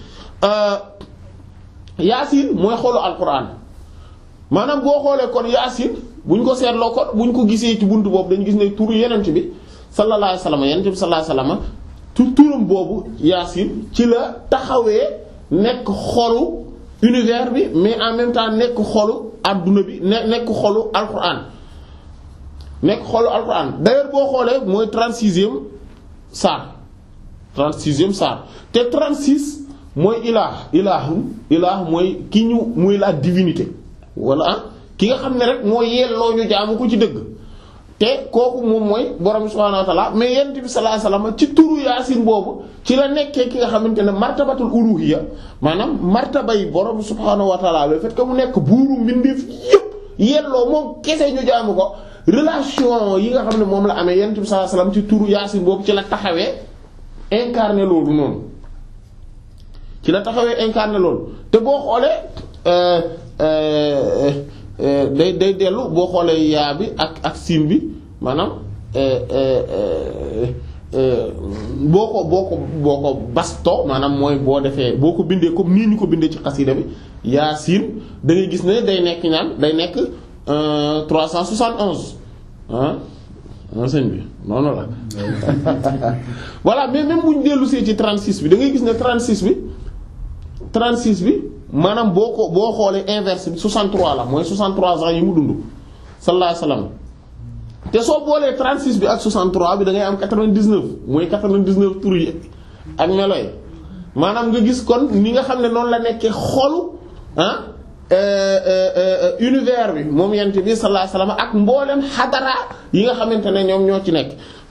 Yaasin mooy xolu alquran maanaam boo xoolee kon Yaasin bu ñu ko seetloo kon bu ñu ko gisee ci buntu boobu dañu gis ne turu yenent bi sallallahu alayhi wasallam yenent bi sallallahu alayhi wasallam tu turam boobu Yaasin ci la taxawee nekk xolu univers bi mais en même temps nekk xolu adduna bi ne nekk xolu alquran nekk xolu alquran d'ailleurs boo xoolee mooy trente-sixième saar trente-sixième saar te trente-six mooy ilaah ilaahum ilaah mooy ki ñu muy la divinité wala ah ki nga xam ne rek moo yelloo ñu jaamu ko ci dëgg te kooku moom mooy borom subhaanahu wa ta'ala mais yonent bi sallallahu alayhi wasallam ci turu yaasin boobu ci la nekkee ki nga xamante ne martabatul uluhiyya maanaam martabay borom subhaanahu wa ta'ala le fait que mu nekk buuru mbindeef yépp yelloo moom kese ñu jaamu ko relation yi nga xam ne moom la amee yonent bi sallallahu alayhi wasallam ci turu yaasin boobu ci la taxawee incarné loolu noonu ci la taxawee incarné loolu te boo xoolee euh euh day day dellu boo xoolee yaa bi ak ak siin bi maanaam boo ko boo ko boo ko basto maanaam mooy boo defee boo ko bindee comme nii ñu ko bindee ci xasida bi yaa siin da ngay gis ne day nekk ñaan day nekk trois cent soixante onze ah sëñ bi noonu la voilà mais même bu ñu dellu see ci trente-six bi da ngay gis ne trente-six bi trente-six bi maanaam boo ko boo xoolee inverse bi soixante-trois la mooy soixante-trois ans yi mu dund sallallahu alayhi wasallam te soo boolee trente-six bi ak soixante-trois bi da ngay am quatre-vingt-dix-neuf mooy quatre-vingt-dix-neuf tur yi ak melo yi maanaam nga gis kon ni nga xam ne noonu la nekkee xolu ah univers bi moom yent bi sallallahu alayhi wasallam ak mboolem xadara yi nga xamante ne ñoom ñoo ci nekk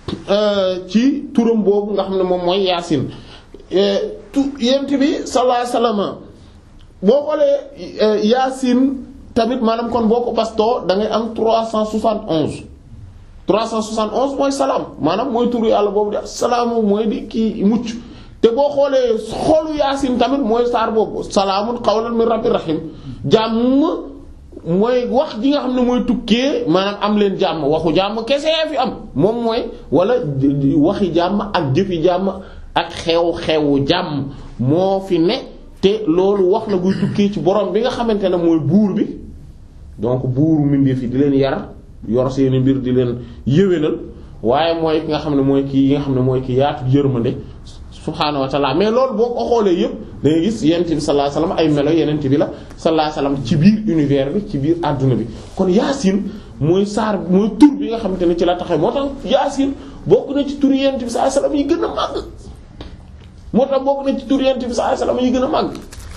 ci turam boobu nga xam ne moom mooy yaasin tu yent bi sallallahu alayhi wasallam boo xoolee yaasin tamit maanaam kon boo ko bastoo da ngay am trois cent soixante onze trois cent soixante onze mooy salaam maanaam mooy turu yàlla boobu de salaamu mooy di kii mucc te boo xoolee xoolu yaasin tamit mooy saar boobu salaamun qawlan min rabbir rahim jàmm mooy wax ji nga xam ne mooy tukkee maanaam am leen jàmm waxu jàmm kese fi am moom mooy wala waxi jàmm ak jëfi jàmm ak xew-xewu jàmm moo fi ne te loolu wax la buy tukkee ci borom bi nga xamante ne mooy buur bi donc buuru mbindeef yi di leen yar yor seeni mbir di leen yéwénal waaye mooy ki nga xam ne mooy kii yi nga xam ne mooy ki yaatu yërmande subhaanahu wa ta'ala mais loolu boo ko xoolee yëpp da ngay gis yonent bi sallallahu alayhi wasallam ay melo yonent bi la sallallahu alayhi wasallam ci biir univers bi ci biir adduna bi kon yaasin mooy saar mooy tur bi nga xamante ne ci la taxaw moo tax yaasin bokk na ci tur yonent bi sallallahu alayhi wasallam yi gën a màgg moo tax bokk na ci tur yonent bi sallallahu alayhi wasallam yi gën a màgg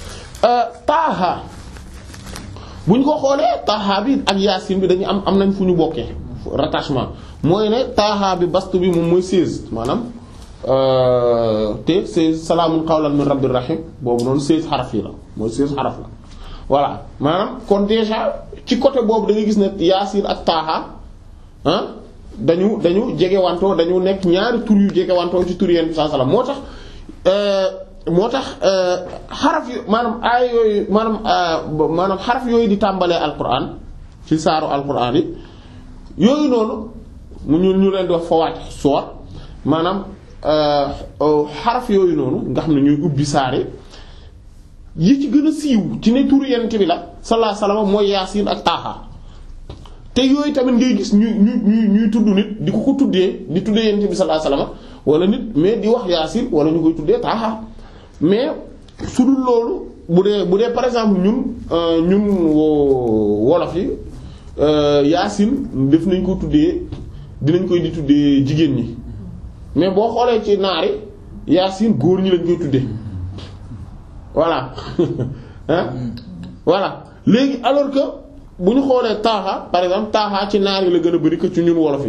taaha bu ñu ko xoolee taaha bi ak yaasin bi dañu am am nañ fu ñu bokkee rattachement mooy ne taaha bi bastu bi moom mooy seize maanaam te seize salaamun qawlan min rabbir rahim boobu noonu seize xaraf yi la mooy seize xaraf la voilà maanaam kon déjà ci côté boobu da ngay gis ne yaasin ak taaha ah dañu dañu jegewantoo dañu nekk ñaari tur yu jegewantoo ci tur yonent bi sallallahu alayhi wasallam moo tax moo tax xaraf yu maanaam ay yooyu maanaam maanaam xaraf yooyu di tàmbalee alquran ci saaru alquran yi yooyu noonu mu ñu ñu leen di wax fawaat soor maanaam xaraf yooyu noonu nga xam ne ñooy ubbi saare yi ci gën a siiw ci ne turu yonent bi la sallallahu alayhi wasallam mooy yaasin ak taaha te yooyu tamit ngay gis ñu ñu ñu ñuy tudd nit di ko ko tuddee di tuddee yonent bi sallallahu alayhi wasallam wala nit mais di wax yaasin wala ñu koy tuddee taaha mais su dul loolu bu dee bu dee par exemple ñun ñun wolof yi yaasin def nañ ko tuddee dinañ koy di tuddee jigéen ñi mais boo xoolee ci naari yaasin góor ñi lañ koy tuddee voilà hein voilà léegi alors que bu ñu xoolee taaha par exemple taaha ci naari la gën a bari que ci ñun wolof yi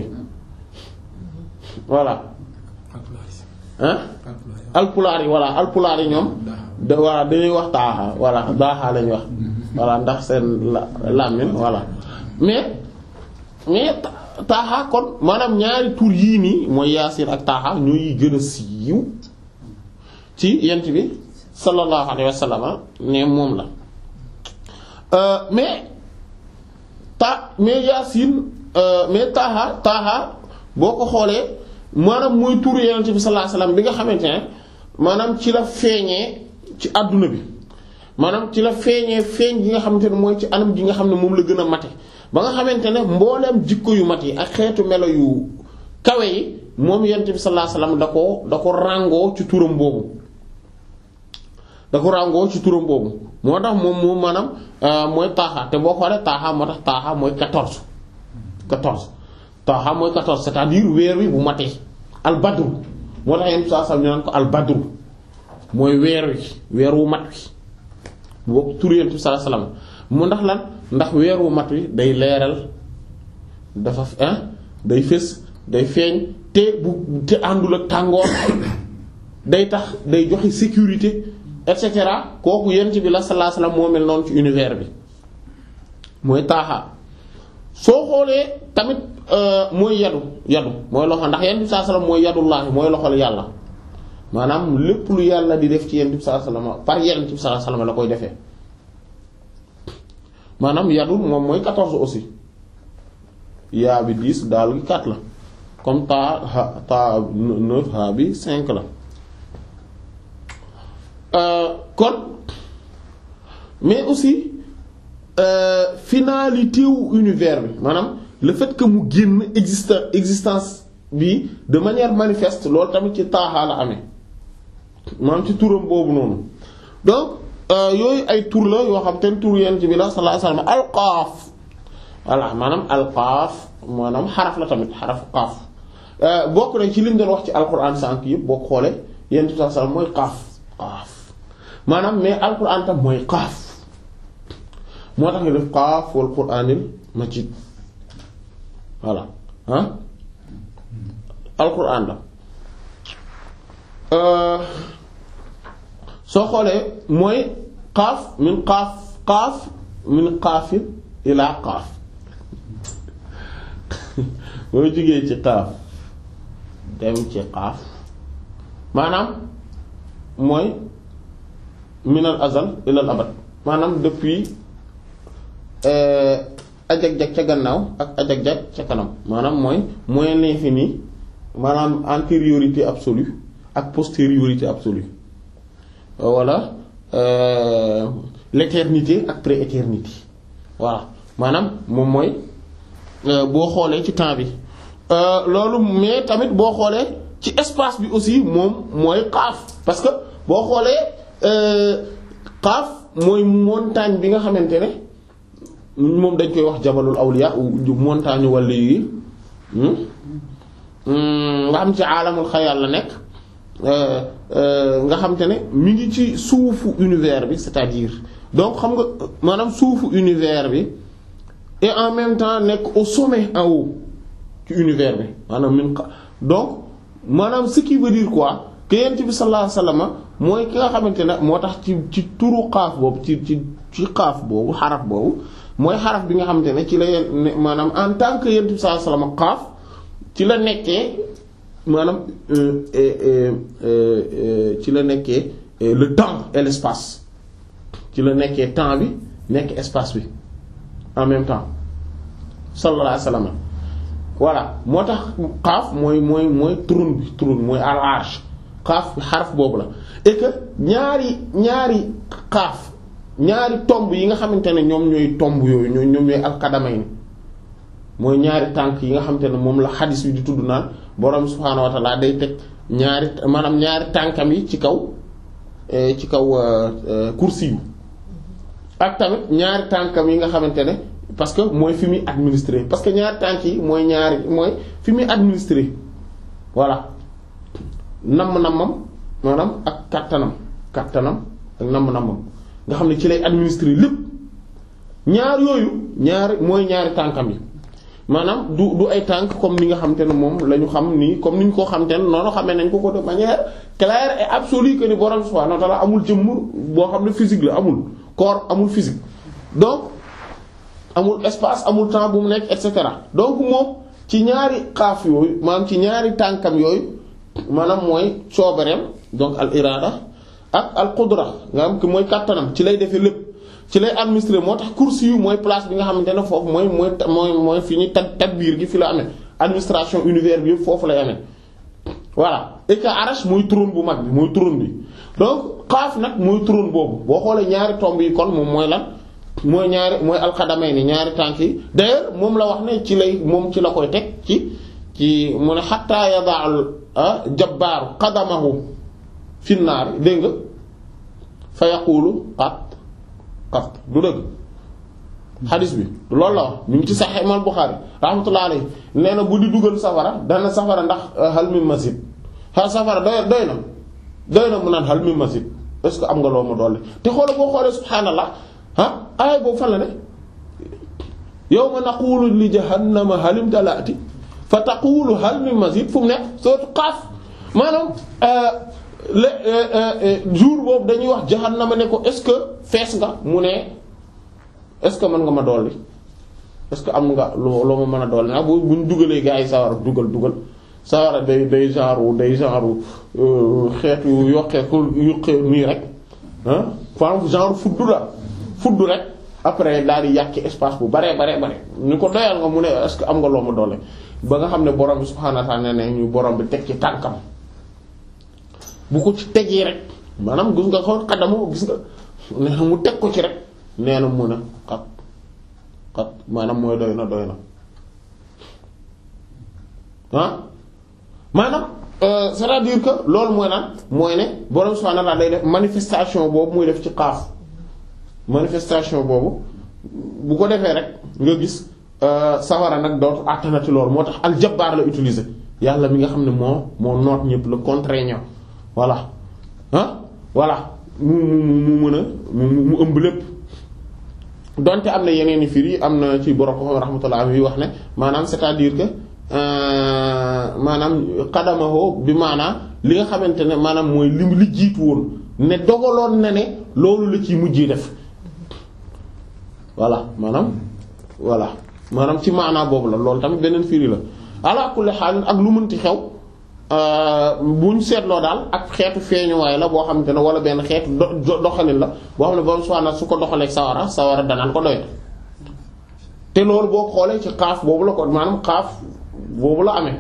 voilà hein alpulaar yi voilà alpulaar yi ñoom da voilà dañuy wax taaha voilà daaha lañuy wax voilà ndax seen la làmmiñ voilà mais mais taaha kon maanaam ñaari tur yii nii mooy yaasir ak taaha ñooy gën a siiw ci yent bi sallallahu alayhi wa sallam ne moom la mais ta mais yaasin mais taaha taaha boo ko xoolee maanaam mooy turu yonent bi sallallahu alayhi wasallam bi nga xamante ne maanaam ci la feeñee ci àdduna bi maanaam ci la feeñee feeñ gi nga xamante ne mooy ci anam gi nga xam ne moom la gën a mate ba nga xamante ne mbooleem jikko yu mat yi ak xeetu melo yu kawe yi moom yonent bi sallallahu alayhi wasallam da ko da ko ràngoo ci turam boobu da ko ràngoo ci turam boobu moo tax moom moom maanaam mooy taaxa te boo xoolee taaxa moo tax taaxa mooy quatorze quatorze taaxa mooy quatorze c'est-à-dire weer wi bu matee al badru moo tax yenn saa saa ñu naan ko al badru mooy weer wi weer wu mat wi boo tur Yonent bi sallallahu alayhi wasallam mu ndax lan ndax weer wu mat wi day leeral dafa ah day fés day feeñ te bu te àndul ak tàngoor day tax day joxe sécurité et cetera kooku Yonent bi la sallallahu alayhi wasallam moo mel noonu ci univers bi mooy taaxa soo xoolee tamit mooy yadu yadu mooy loxo ndax Yonent bi sallallahu alayhi wasallam mooy yadullaahi mooy loxol yàlla maanaam lépp lu yàlla di def ci Yonent bi sallallahu alayhi wasallam par Yonent bi sallallahu alayhi wasallam la koy defee maanaam yadu moom mooy quatorze aussi yaa bi dix daal gi quatre la comme taa ha taa neuf ha bi cinq la kon mais aussi euh, finalité wu univers bi maanaam le fait que mu génn existe existence bi de manière manifeste loolu tamit ci taaxaa la amee maanaam ci turam boobu noonu donc yooyu ay tur la yoo xam te ne tur Yonent bi la sallallahu alayhi wasallam alqaaf voilà maanaam alqaaf maanaam xaraf la tamit xaraf qaaf bokk na ci lim doon wax ci alquran sànq yëpp boo ko xoolee Yonent bi sallallahu alayhi wasallam mooy qaaf qaaf maanaam mais alquran tam mooy qaaf moo tax nga def qaaf wal qur'anil majid voilà ah alquran la soo xoolee mooy qaaf min qaaf qaaf min qaafin ilaa qaaf boo jógee ci qaaf dem ci qaaf maanaam mooy minal azal ilal abad maanaam depuis ajag-jag ca gannaaw ak ajag-jag ca kanam maanaam mooy mooy l'infini maanaam antériorité absolue ak postériorité absolue wala euh, l'éternité ak pré-éternité voilà maanaam moom mooy boo xoolee ci temps bi loolu mais tamit boo xoolee ci espace bi aussi moom mooy qaaf parce que boo xoolee qaaf mooy montagne bi nga xamante ne moom dañ koy wax jabalul awliya montagne wàll yi nga xam ci aalamul xayal la nekk nga xam te ne mi ngi ci suufu univers bi c'est-à-dire donc xam nga maanaam suufu univers bi et en même temps nekk au sommet en haut ci univers bi maanaam min donc maanaam ce qui veut dire quoi que Yonent bi sallallahu alayhi wasallam mooy ki nga xamante ne moo tax ci ci turu xaaf boobu ci ci ci xaaf boobu xaraf boobu mooy xaraf bi nga xamante ne ci la maanaam en tant que Yonent bi sallallahu alayhi wasallam xaaf ci la nekkee maanaam ci la nekkee le temps et l'espace ci la nekkee temps bi nekk espace bi en même temps sallallahu alayhi wasallam voilà moo tax xaaf mooy mooy mooy trône bi trône mooy al-arsh xaaf bi xaraf boobu la et que ñaari ñaari xaaf ñaari tomb yi nga xamante ne ñoom ñooy tomb yooyu ñoom ñoom ñooy alqadamayn mooy ñaari tànk yi nga xamante ne moom la xadis bi di tudd naan borom subhaanahu wa ta'ala day teg ñaari maanaam ñaari tànkam yi ci kaw ci kaw kursi yu ak tamit ñaari tànkam yi nga xamante ne parce que mooy fi muy administré parce que ñaari tànk yi mooy ñaari mooy fi muy administré voilà namm-nammam maanaam ak kattanam kattanam ak namm-nammam nga xam ne ci lay administré lépp ñaar yooyu ñaari mooy ñaari tànkam yi maanaam du du ay tànk comme ni nga xamante ne moom la ñu xam nii comme ni ñu ko xamante ne noonu xamee nañ ko ko de manière claire et absolue que ni borom subhanahu wa ta'ala amul jëmm boo xam ne physique la amul corps amul physique donc amul espace amul temps bu mu nekk et cetera donc moom ci ñaari xaaf yooyu maanaam ci ñaari tànkam yooyu maanaam mooy coobareem donc al irada ak al qudra nga xam que mooy kàttanam ci lay defee lépp ci lay administrer moo tax kursi yu mooy place bi nga xamante ne foofu mooy mooy mooy mooy fi ñu tat tadbiir gi fi la amee administration univers bi yëpp foofu lay amee voilà et que arash mooy trône bu mag bi mooy trône bi donc xaaf nag mooy trône boobu boo xoolee ñaari tomb yi kon moom mooy lan mooy ñaari mooy alqadamayni ñaari tànk yi d'ailleurs moom la wax ne ci lay moom ci la koy teg ci ci mu ne hatta yada'al jabbaaru qadamahu fi naar dégg nga fa yaqulu qat qat du dëgg xadis bi loolu la wax ñu ngi ci Sahih Imam Bukhari rahmatullahi alayhi nee na bu di dugal safara dana safara ndax hal min mazid ha safara doy doy na doy na mu naan hal min mazid est-ce que am nga loo ma dolli te xoola boo xoolee subhaanallah ah aaya boobu fan la ne yawma naqulu li jahannama hal imtala'ti fa taqulu hal min mazid fu mu nekk sourate Qaaf maanaam le jour boobu dañuy wax jahannama ne ko est-ce que fees nga mu ne est-ce que mën nga ma dolli est-ce que am nga loo loo ma mën a dolli nag bu buñ dugalee gaa yi sawara dugal dugal sawara day day genre day genre xeetu yokkee ko yokkee nii rek ah fam genre fuddu la fuddu rek après daal di yàq espace bu baree baree bare ñu ko doyal nga mu ne est-ce que am nga loo ma dolli ba nga xam ne borom bi subhaanahu wa ta'aala ne ñu borom bi teg ci tànkam bu ko ci tegee rek maanaam gis nga xool xadamu gis nga nee na mu teg ko ci rek nee na mun a xat xat maanaam mooy doy na doy na ah maanaam c'est-à-dire que loolu mooy naan mooy ne borom subhaanahu wa ta'aala day def manifestation boobu muy def ci Qaaf manifestation boobu bu ko defee rek nga gis safara nag dootu àttanati loolu moo tax aljabbaar la utiliser yàlla mi nga xam ne moo moo noot ñëpp le contraignant voilà ah voilà mu mu mu mën a mu mu ëmb lépp donte am na yeneen i firi am na ci borom ko rahmatullah am yi wax ne maanaam c'est-à-dire que maanaam xadamaho bi maanaam li nga xamante ne maanaam mooy li li jiitu woon ne dogaloon na ne loolu la ciy mujjee def voilà maanaam voilà maanaam ci maanaa boobu la loolu tamit beneen firi la ala kulli xaal ak lu mënti xew buñ seetloo daal ak xeetu feeñuwaay la boo xamante ne wala benn xeetu do doxalin la boo xam ne borom subhaanahu su ko doxalee sawara sawara danaan ko doy te loolu boo xoolee ci Qaaf boobu la ko maanaam Qaaf boobu la amee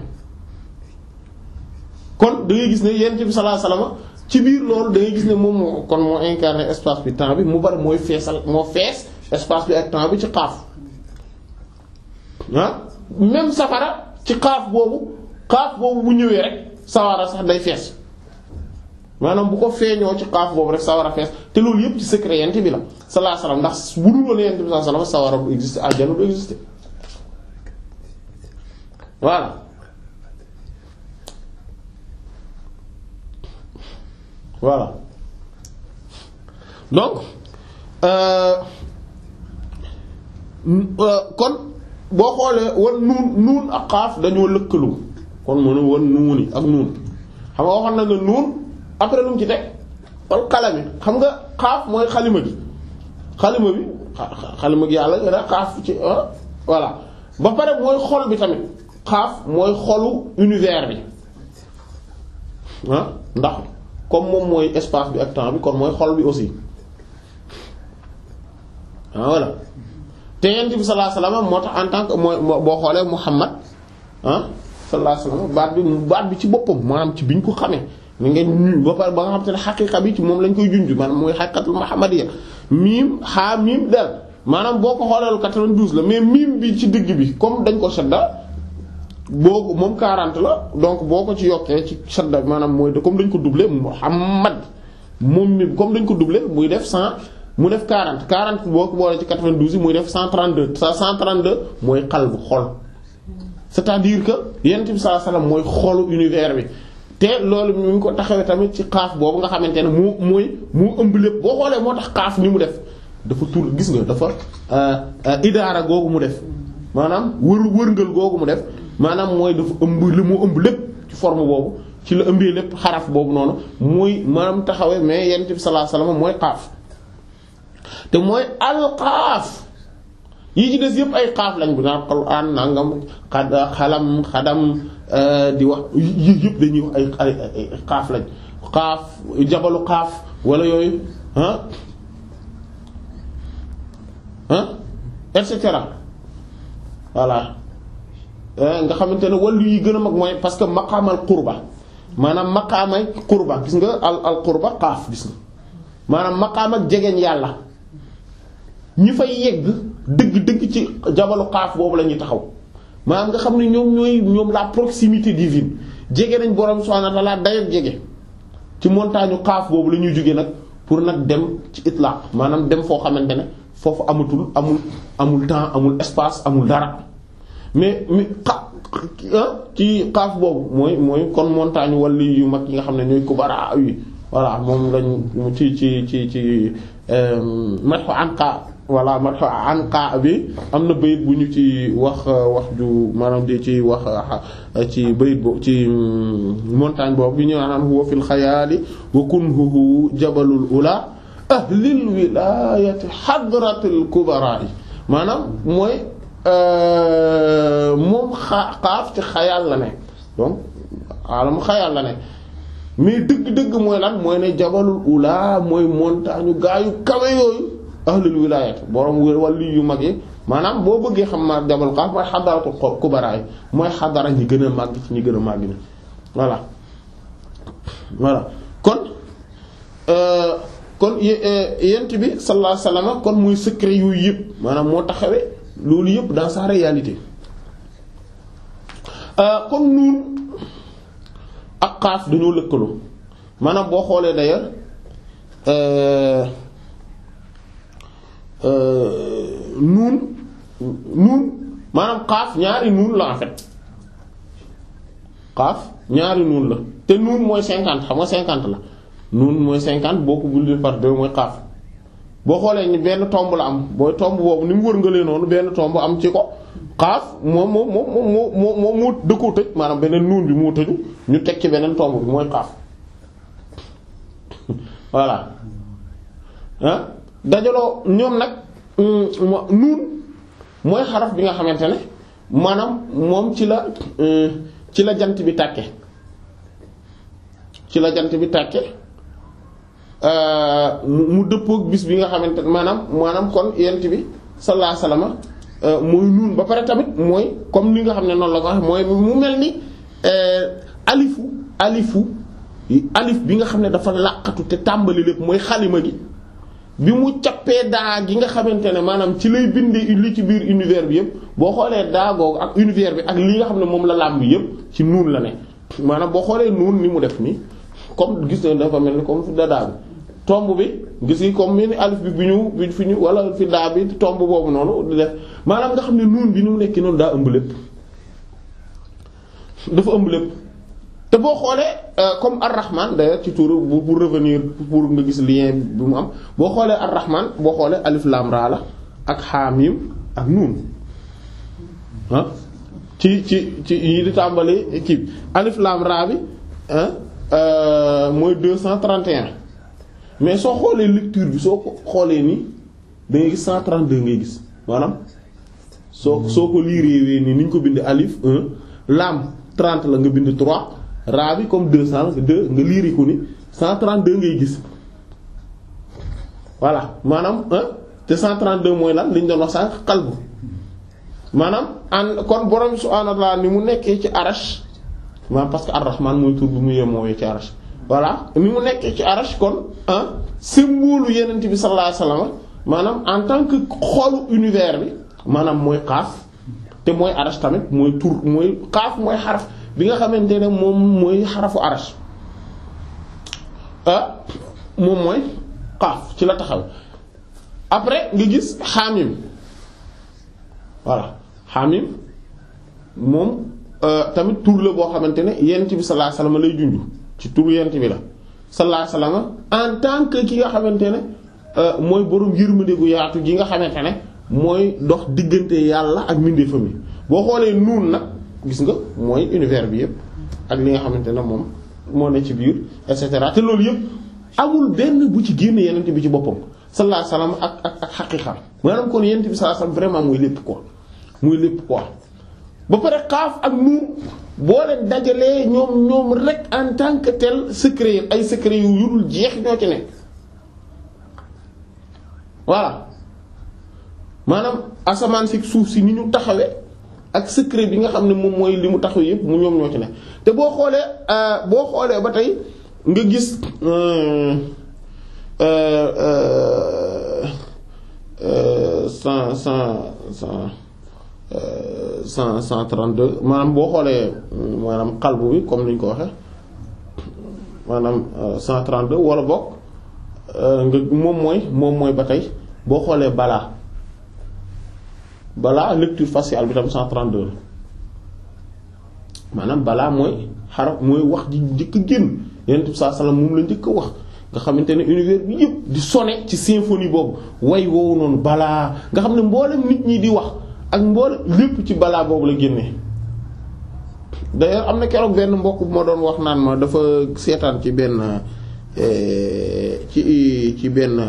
kon da ngay gis ne Yonent bi sallallahu alayhi wasallam ci biir loolu da ngay gis ne moom moo kon moo incarné espace bi temps bi mu bari mooy feesal moo fees espace bi ak temps bi ci Qaaf ah même safara ci Qaaf boobu Qaaf boobu bu ñëwee rek sawara sax day fees maanaam bu ko feeñoo ci Qaaf boobu rek sawara fees te loolu yëpp ci secret Yonent bi la sallallahu alayhi wasallam ndax bu dul woon Yonent bi sallallahu alayhi wasallam sawara bu exister àjjana du exister voilà voilà donc euh, euh, kon boo xoolee wan nuun nuun ak Qaaf dañoo lëkkalu kon mën a wan nuuni ak nuun xam nga waxoon na nga nuun après lu mu ci teg wal qalami xam nga Qaaf mooy xalima gi xalima bi xalima gi yàlla nga def Qaaf ci voilà ba pare mooy xol bi tamit Qaaf mooy xolu univers bi ah ndax comme moom mooy espace bi ak temps bi kon mooy xol bi aussi ah voilà te Yonent bi sallallahu alayhi wasallam moo tax en tant que mooy boo xoolee Muhammad ah sallallahu alayhi wasallam baat bi baat bi ci boppam maanaam ci biñ ko xamee ni ngeen ba pare ba nga xam te ne xaqiiqa bi ci moom lañ koy junj maanaam mooy xaqiiqatul muhammadiyya miim xaa miim del maanaam boo ko xoolee quatre-vingt-douze la mais miim bi ci digg bi comme dañ ko shadda boo moom quarante la donc boo ko ci yokkee ci shadda maanaam mooy de comme dañ ko doublé Muhammad moom mi comme dañ ko doublé muy def cent mu def quarante quarante boo ko boolee ci quatre-vingt-douze yi muy def cent trente-deux cent trente-deux mooy qalbu xol c'est-à-dire que Yonent bi sallallahu alayhi wasallam mooy xolu univers bi te loolu mi ngi ko taxawee tamit ci Qaaf boobu nga xamante ne moo mooy moo ëmb lépp boo xoolee moo tax Qaaf ni mu def dafa tur gis nga dafa idaara googu mu def maanaam wër wërngal googu mu def maanaam mooy dafa ëmb li mu ëmb lépp ci forme boobu ci la ëmbee lépp xaraf boobu noonu muy maanaam taxawee mais Yonent bi sallallahu alayhi wasallam mooy Qaaf te mooy al-Qaaf yi ci des yëpp ay Qaaf lañ bu naan Alxuraan nangam xad xalam xadam di wax yi yëpp dañuy wax ay ay Qaaf lañ Qaaf jabalu Qaaf wala yooyu ah ah et cetera voilà nga xamante ne wàllu yi gën a mag mooy parce que maqaamal qurba maanaam maqaamay qurba gis nga al al qurba Qaaf gis nga maanaam maqaam ak jegeñ yàlla ñi fay yegg dëgg-dëgg ci jabalu Qaaf boobu la ñuy taxaw maanaam nga xam ne ñoom ñooy ñoom la proximité divine jege nañ borom subhaanahu wa ta'aala day ak jege ci montagne Qaaf boobu la ñuy jógee nag pour nag dem ci itlaq maanaam dem foo xamante ne foofu amatul amul amul temps amul espace amul dara mais mais xa ci Qaaf boobu mooy mooy kon montagne wàllu yu mag yi nga xam ne ñooy kubara yi voilà moom lañ ci ci ci ci madhu anqa voilà madhu anqa bi am na bayit bu ñu ci wax wax ju maanaam di ci wax ci bayit bo ci montagne boobu bi ñu naan huwa fil xayaali wa kunhuhu jabalul ula ahlil wilayati hadratil kubara yi maanaam mooy moom xaa xaaf ci xayaal la ne donc alamu xayaal la ne mais dëgg-dëgg mooy lan mooy ne jabalul ula mooy montagne gaayu kawe yooyu ahlul wilayat borom wàllu yu mag yi maanaam boo bëggee xam ma jabal xaaf mooy xadaratul kubara yi mooy xadara ñi gën a màgg ci ñi gën a màgg ni voilà voilà kon kon yent bi sallallahu alayhi wasallam kon muy secret yooyu yëpp maanaam moo taxawee loolu yëpp dans sa réalité comme nuun ak xaaf dañoo lëkkaloo maanaam boo xoolee d'ailleurs nuun nuun maanaam xaaf ñaari nuun la en fait xaaf ñaari nuun la te nuun mooy cinquante xam nga cinquante la nuun mooy cinquante boo ko multiplié par deux mooy xaaf boo xoolee ni benn tomb la am booy tomb boobu ni mu wërngalee noonu benn tomb am ci ko xaaf moom moom moom moo moo moo moo dëkkoo tëj maanaam beneen nuun bi moo tëju ñu teg ci beneen tomb bi mooy xaaf voilà ah dajaloo ñoom nag nuun mooy xaraf bi nga xamante ne maanaam moom ci la ci la jant bi tàkke ci la jant bi tàkke mu dëppook bis bi nga xamante ne maanaam maanaam kon yent bi sallallahu alayhi wasallam mooy nuun ba pare tamit mooy comme ni nga xam ne noonu la ko wax mooy mu mel ni alifu alifu alif bi nga xam ne dafa làqatu te tàmbali lépp mooy xalima gi bi mu cappee daa gi nga xamante ne maanaam ci lay bindee li ci biir univers bi yëpp boo xoolee daa googu ak univers bi ak li nga xam ne moom la làmb yëpp ci nuun la ne maanaam boo xoolee nuun ni mu def nii comme gis na dafa mel ni comme fi daa bi tomb bi gis yi comme mel ni alif bi bi ñu bi fi ñu wala fi daa bi tomb boobu noonu di def maanaam nga xam ne nuun bi ni mu nekki noonu daa ëmb lépp dafa ëmb lépp te boo xoolee comme ar-Rahman d'ailleurs ci tur bu pour revenir pour nga gis lien bi mu am boo xoolee ar-Rahman boo xoolee alif lam ra la ak xaamim ak nuun ah ci ci ci yi di tàmbali kii alif lam ra bi mooy deux cent trente et un mais soo xoolee lecture bi soo ko xoolee nii da ngay gis cent trente-deux ngay gis maanaam soo soo ko liiree nii ni ñu ko bindee alif un lam trente la nga bind trois raa bi comme deux cent deux nga liiri ko ni cent trente-deux ngay gis voilà maanaam te cent trente-deux mooy lan li ñu doon wax sànq qalbu maanaam an kon borom subhaanahu wa ta'aala ni mu nekkee ci arash maanaam parce que ar-Rahmaan mooy tur bi mu yemoowee ci arash voilà ni mu nekkee ci arash kon ah symbole Yonent bi sallallahu alayhi wasallam maanaam en tant que xolu univers bi maanaam mooy xaaf te mooy arash tamit mooy tur mooy xaaf mooy xaraf bi nga xamante ne moom mooy xarafu arash ah moom mooy xaaf ci la taxaw après nga gis xaamim voilà xaamim moom tamit tur la boo xamante ne yent bi sallallahu alayhi wasallam lay junju ci turu yent bi la sallallahu alayhi wasallam en tant que ki nga xamante ne mooy borom yërmande gu yaatu gi nga xamante ne mooy dox diggante yàlla ak mbindeefam yi boo xoolee nuun nag gis nga mooy univers bi yëpp ak li nga xamante ne moom moo ne ci biir et cetera te loolu yëpp amul benn bu ci génn yenent bi ci boppam sallallahu alayhi wasallam ak ak ak xaqiiqa maanaam kon yenent bi sallallahu alayhi wasallam vraiment mooy lépp quoi mooy lépp quoi ba pare xaaf ak nuun boo leen dajalee ñoom ñoom rek en tant que tel secret ay secret yu yurul jeex ñoo ci nekk voilà maanaam asamaan si suuf si ni ñu taxawee ak secret bi nga xam ne moom mooy li mu taxaw yëpp mu ñoom ñoo ci nekk te boo xoolee boo xoolee ba tey nga gis cent cent cent cent cent trente-deux maanaam boo xoolee maanaam xalbu bi comme ni ñu ko waxee maanaam cent trente-deux wala bokk nga moom mooy moom mooy ba tey boo xoolee balaa balaa lecture faciale bi tam cent trente-deux la maanaam balaa mooy xaraf mooy wax ji njëkk génn Yonent bi sallallahu alayhi wasallam moom la njëkk a wax nga xamante ne univers bi yëpp di sonné ci symphonie boobu way woowu noonu balaa nga xam ne mboolem nit ñi di wax ak mboolem lépp ci balaa boobu la génnee. D'ailleurs am na keroog benn mbokk bu ma doon wax naan ma dafa seetaan ci benn ci ci benn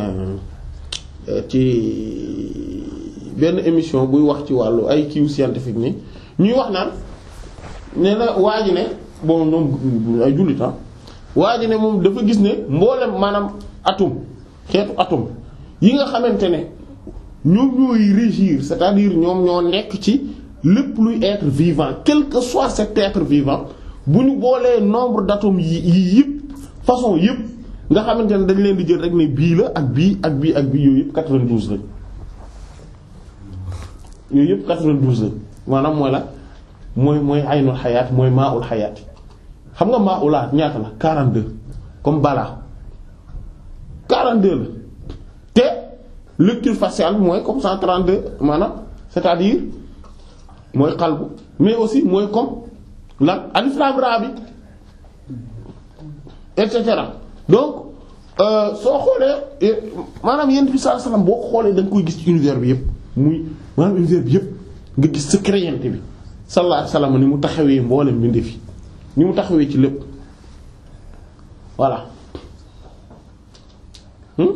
ci benn émission buy wax ci wàllu ay kiiw scientifique ni ñuy wax naan nee na waa ji ne bon ñoom ay jullit ah waa ji ne moom dafa gis ne mboolem maanaam atome xeetu atome yi nga xamante ne ñoom ñooy régir c'est-à-dire ñoom ñoo nekk ci lépp luy être vivant quel que soit cet être vivant bu ñu boolee nombre d'atomes yi yi yëpp façon yëpp nga xamante ne dañ leen di jël rek ne bii la ak bii ak bii ak bii yooyu yëpp quatre-vingt-douze lañ yooyu yëpp quatre-vingt-douze lañ maanaam mooy la mooy mooy aynul xayaat mooy maaul xayaat xam nga maaulaat ñaata la quarante-deux comme balaa quarante-deux la te lecture faciale mooy comme cent trente-deux maanaam c'est-à-dire mooy xalbu mais aussi mooy comme lan alif lam ra bi et cetera donc euh, soo xoolee maanaam yent bi sallallahu alayhi wasallam boo xoolee da nga koy gis ci univers bi yëpp muy maanaam univers bi yëpp nga gis secret yent bi sallallahu alayhi wasallam ni mu taxawee mboolem mbindeef fi ni mu taxawee ci lépp voilà hmm?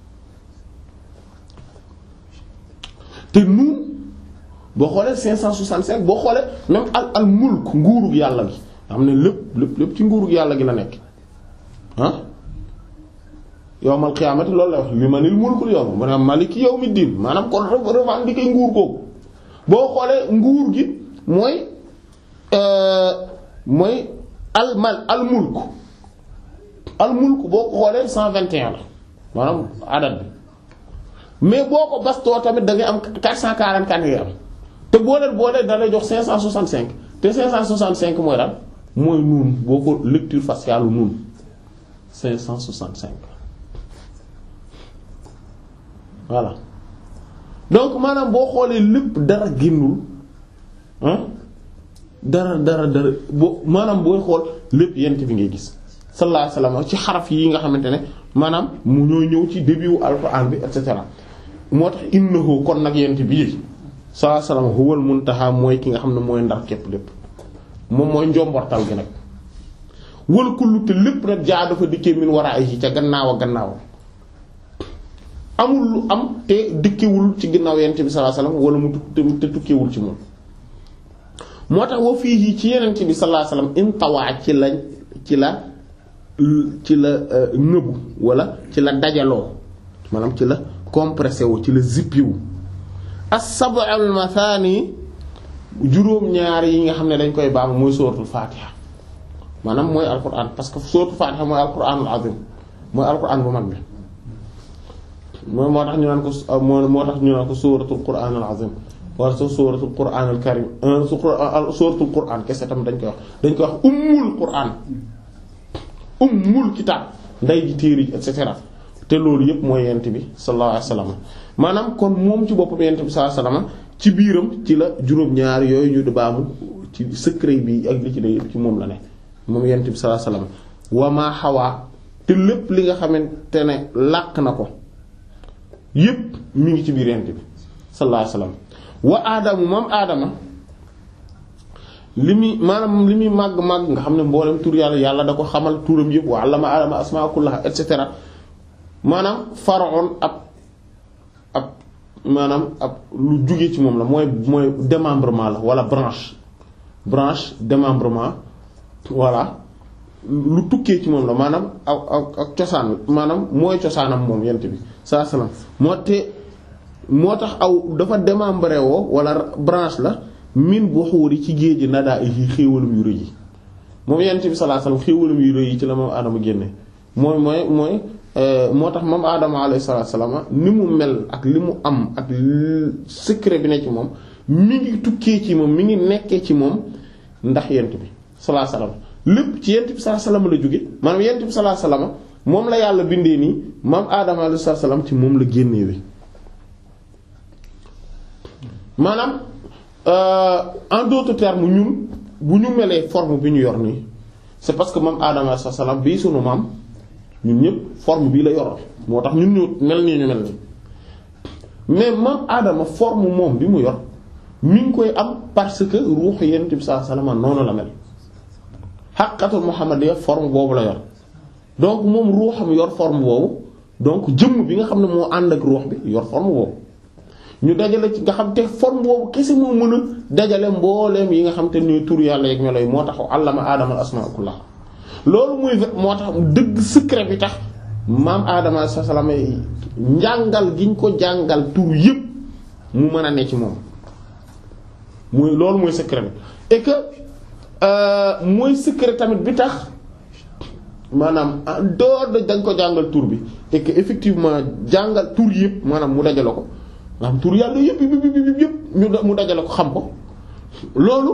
te nu boo xoolee cinq cent soixante-cinq boo xoolee même al al mulk nguurug yàlla gi nga xam ne lépp lépp lépp ci nguurug yàlla gi la nekk ah yawmal qiyaamati loolu la wax limanil mulkul yawma maanaam maliki yawmiddin maanaam kon revendiquer nguur googu boo xoolee nguur gi mooy mooy al mal al mulk al mulk boo ko xoolee cent vingt et un la maanaam adat bi mais boo ko bastoo tamit da ngay am quatre cent quarante-quatre ngay am te boo leen boo leen da lay jox cinq cent soixante-cinq te cinq cent soixante-cinq mooy lan mooy nuun boo ko lecture faciale nuun cinq cent soixante-cinq voilà donc maanaam boo xoolee lépp dara génnul ah dara dara dara boo maanaam booy xool lépp yent bi ngay gis sallallahu alayhi wasallam ci xaraf yi nga xamante ne maanaam mu ñoo ñëw ci début wu alxuraan bi et cetera moo tax innahu kon nag yent bi sallallahu alayhi wasallam huwal muntaha mooy ki nga xam ne mooy ndar képp lépp moom mooy njombortal gi nag wal kullu te lépp nag jaa dafa dikkee min waraa'ihi ca gannaaw a gannaaw amul lu am te dikkewul ci ginnaaw yent bi sallallahu alayhi wasallam wala mu te tukkewul ci moom moo tax wa fii ci yenent bi sallallahu alayhi wasallam intawaa ci la ci la ci la nëbu wala ci la dajaloo maanaam ci la compressé wu ci la zippi wu as-sab'ul mathani juróom ñaar yi nga xam ne dañ koy baam mooy suratul fatiha maanaam mooy alquran parce que suratul fatiha mooy alquranul azim mooy alquran bu mag bi mooy moo tax ñu naan ko moo tax ñu naan ko suratul qur'anul azim wala sa suratul qur'anul karim suratul qur'an kese tam dañ koy wax dañ koy wax ummul qur'an ummul kitab nday ji téere ji et cetera te loolu yëpp mooy yent bi sallallahu alayhi wasallam maanaam kon moom ci boppam yent bi sallallahu alayhi wasallam ci biiram ci la juróom-ñaar yooyu ñu di baamu ci secret bi ak li ci day ci moom la ne moom yent bi sallallahu alayhi wasallam wamaa xawaa te lépp li nga xamante ne làq na ko yëpp mi ngi ci biir yent bi sallallahu alayhi wasallam wa aadamu moom aadama li muy maanaam li muy màgg màgg nga xam ne mboolem tur yàlla yàlla da ko xamal turam yëpp wa allama aadama asmaa kullaha et cetera maanaam pharaon ab ab maanaam ab lu jóge ci moom la mooy mooy démembrement la wala branche branche démembrement voilà lu tukkee ci moom la maanaam ak ak ak cosaan maanaam mooy cosaanam moom yent bi saa salaam moo te moo tax aw dafa démembré woo wala branche la min bu xuuri ci géej gi nadaa yi xéewalam yu rëy yi moom yent bi sallallahu alayhi wasallam xéewalam yu rëy yi ci la moom aadama génne mooy mooy mooy moo tax moom aadama alayhi salaam ni mu mel ak li mu am ak secret bi ne ci moom mi ngi tukkee ci moom mi ngi nekkee ci moom ndax yent bi sallallahu alayhi wasallam lépp ci yent bi sallallahu alayhi wasallam la jóge maanaam yent bi sallallahu alayhi wasallam moom la yàlla bindee nii moom aadama alayhi salaam ci moom la génnewee maanaam en d'autres termes ñun bu ñu melee forme bi ñu yor nii c'est parce que moom Adama alayhi salaam bii sunu maam ñun ñëpp forme bii la yoroon moo tax ñun ñu mel nii ñu mel nii mais maam Adama forme moom bi mu yor mi ngi koy am parce que ruux Yonent bi sallallahu alayhi wasallam noonu la mel haqqatul muhammadiyya forme boobu la yor donc moom ruuxam yor forme boobu donc jëmm bi nga xam ne moo ànd ak ruux bi yor forme boobu ñu dajale ci nga xam te forme boobu kese moo mën a dajale mbooleem yi nga xam te ñooy tur yàlla yeeg melo yi moo tax allama aadama al asmaa kullaha loolu muy moo tax dëgg secret bi tax maam Adama alayhi salaam njàngal gi ñu ko jàngal tur yëpp mu mën a ne ci moom muy loolu mooy secret bi et que euh, mooy secret tamit bi tax maanaam en dehors de dañ ko jàngal tur bi et que effectivement jàngal tur yëpp maanaam mu dajale ko nga xam tur yàlla yëpp yëpp yëpp yëpp ñu mu dajale ko xam ko loolu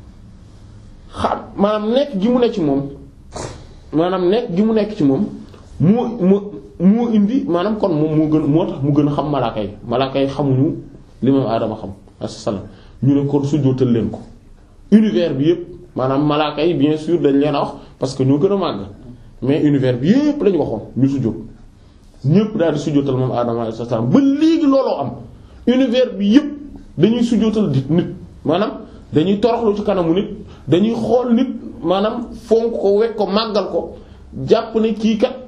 xam maanaam nekk gi mu nekk ci moom maanaam nekk gi mu nekk ci moom moo moo moo indi maanaam kon moom moo gën moo tax mu gën a xam malaaka yi malaaka yi xamuñu li moom Adama xam asalaam ñu ne kon sujjóotal leen ko univers bi yëpp maanaam malaaka yi bien sûr dañ leen a wax parce que ñoo gën a màgg mais univers bi yëpp lañu waxoon ñu sujjóot ñëpp daal di sujjóotal moom Adama alayhi salaam ba léegi looloo am univers bi yëpp dañuy sujjóotal nit nit maanaam dañuy toroxlu ci kanamu nit dañuy xool nit maanaam fonk ko wekk ko màggal ko jàpp ne kii kat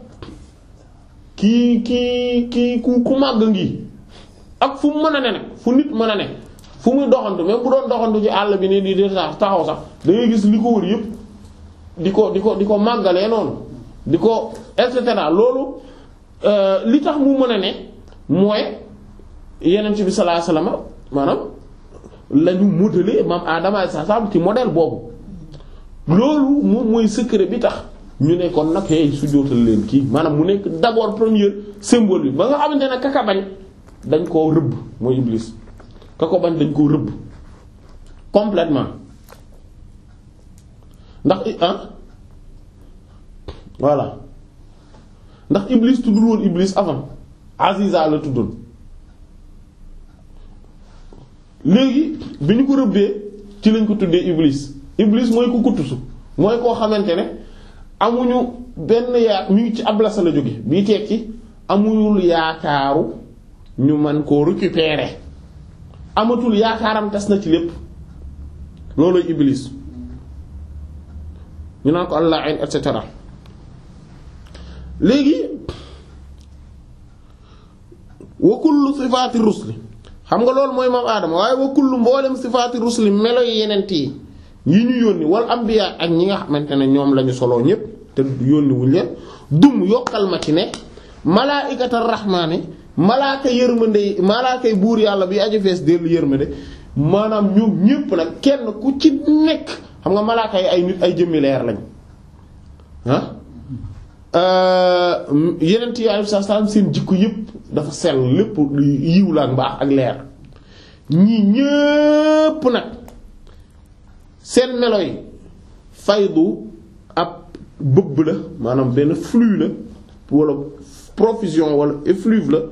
kii kii kii ku ku màgg ngi ak fu mu mën a ne nag fu nit mën a ne fu muy doxantu même bu doon doxantu ci àll bi ne di di taxaw sax da ngay gis li ko wër yëpp di ko di ko di ko màggalee noonu di ko et cetera loolu li tax mu mën a ne mooy Yonent bi sallallahu alayhi wasallam maanaam la ñu modeler maam Adama alayhi salaam ci modèle boobu loolu moom mooy secret bi tax ñu ne kon nag hey sujjóotal leen kii maanaam mu nekk d'abord premier symbole bi ba nga xamante ne kaka bañ dañ koo rëbb mooy Iblis kako bañ dañ koo rëbb complètement ndax ah voilà ndax Iblis tuddul woon Iblis avant Aziza la tuddoon léegi bi ñu ko rëbbee ci lañ ko tuddee Iblis Iblis mooy ku kuttusu mooy koo xamante ne amuñu benn yaa mi ngi ci ablasa la jóge bii tekki amuñul yaakaaru ñu mën koo récupérer amatul yaakaaram tas na ci lépp looloy Iblis ñu naan ko Allah et cetera léegi wa kullu sifaati rusli xam nga loolu mooy maam Adama waaye wa kullu mboolem sifaati rusli melo yi yenent yi yi ñu yónni wal anbiya ak ñi nga xamante ne ñoom lañu soloo ñépp te yónni wuñ leen dum yokkal ma ci ne malaa'ikatar rahmaani malaaka yërmande malaakay buur yàlla bi aju fees dellu yërmande maanaam ñoom ñépp nag kenn ku ci nekk xam nga malaaka yi ay nit ay jëmmi leer lañ ah yeneen yi alayhi salaam seen jikko yépp dafa sell lépp yiw la ak mbaax ak leer ñii ñépp nag seen melo yi faydu ab bëbb la maanaam benn flux la wala profusion wala effluve la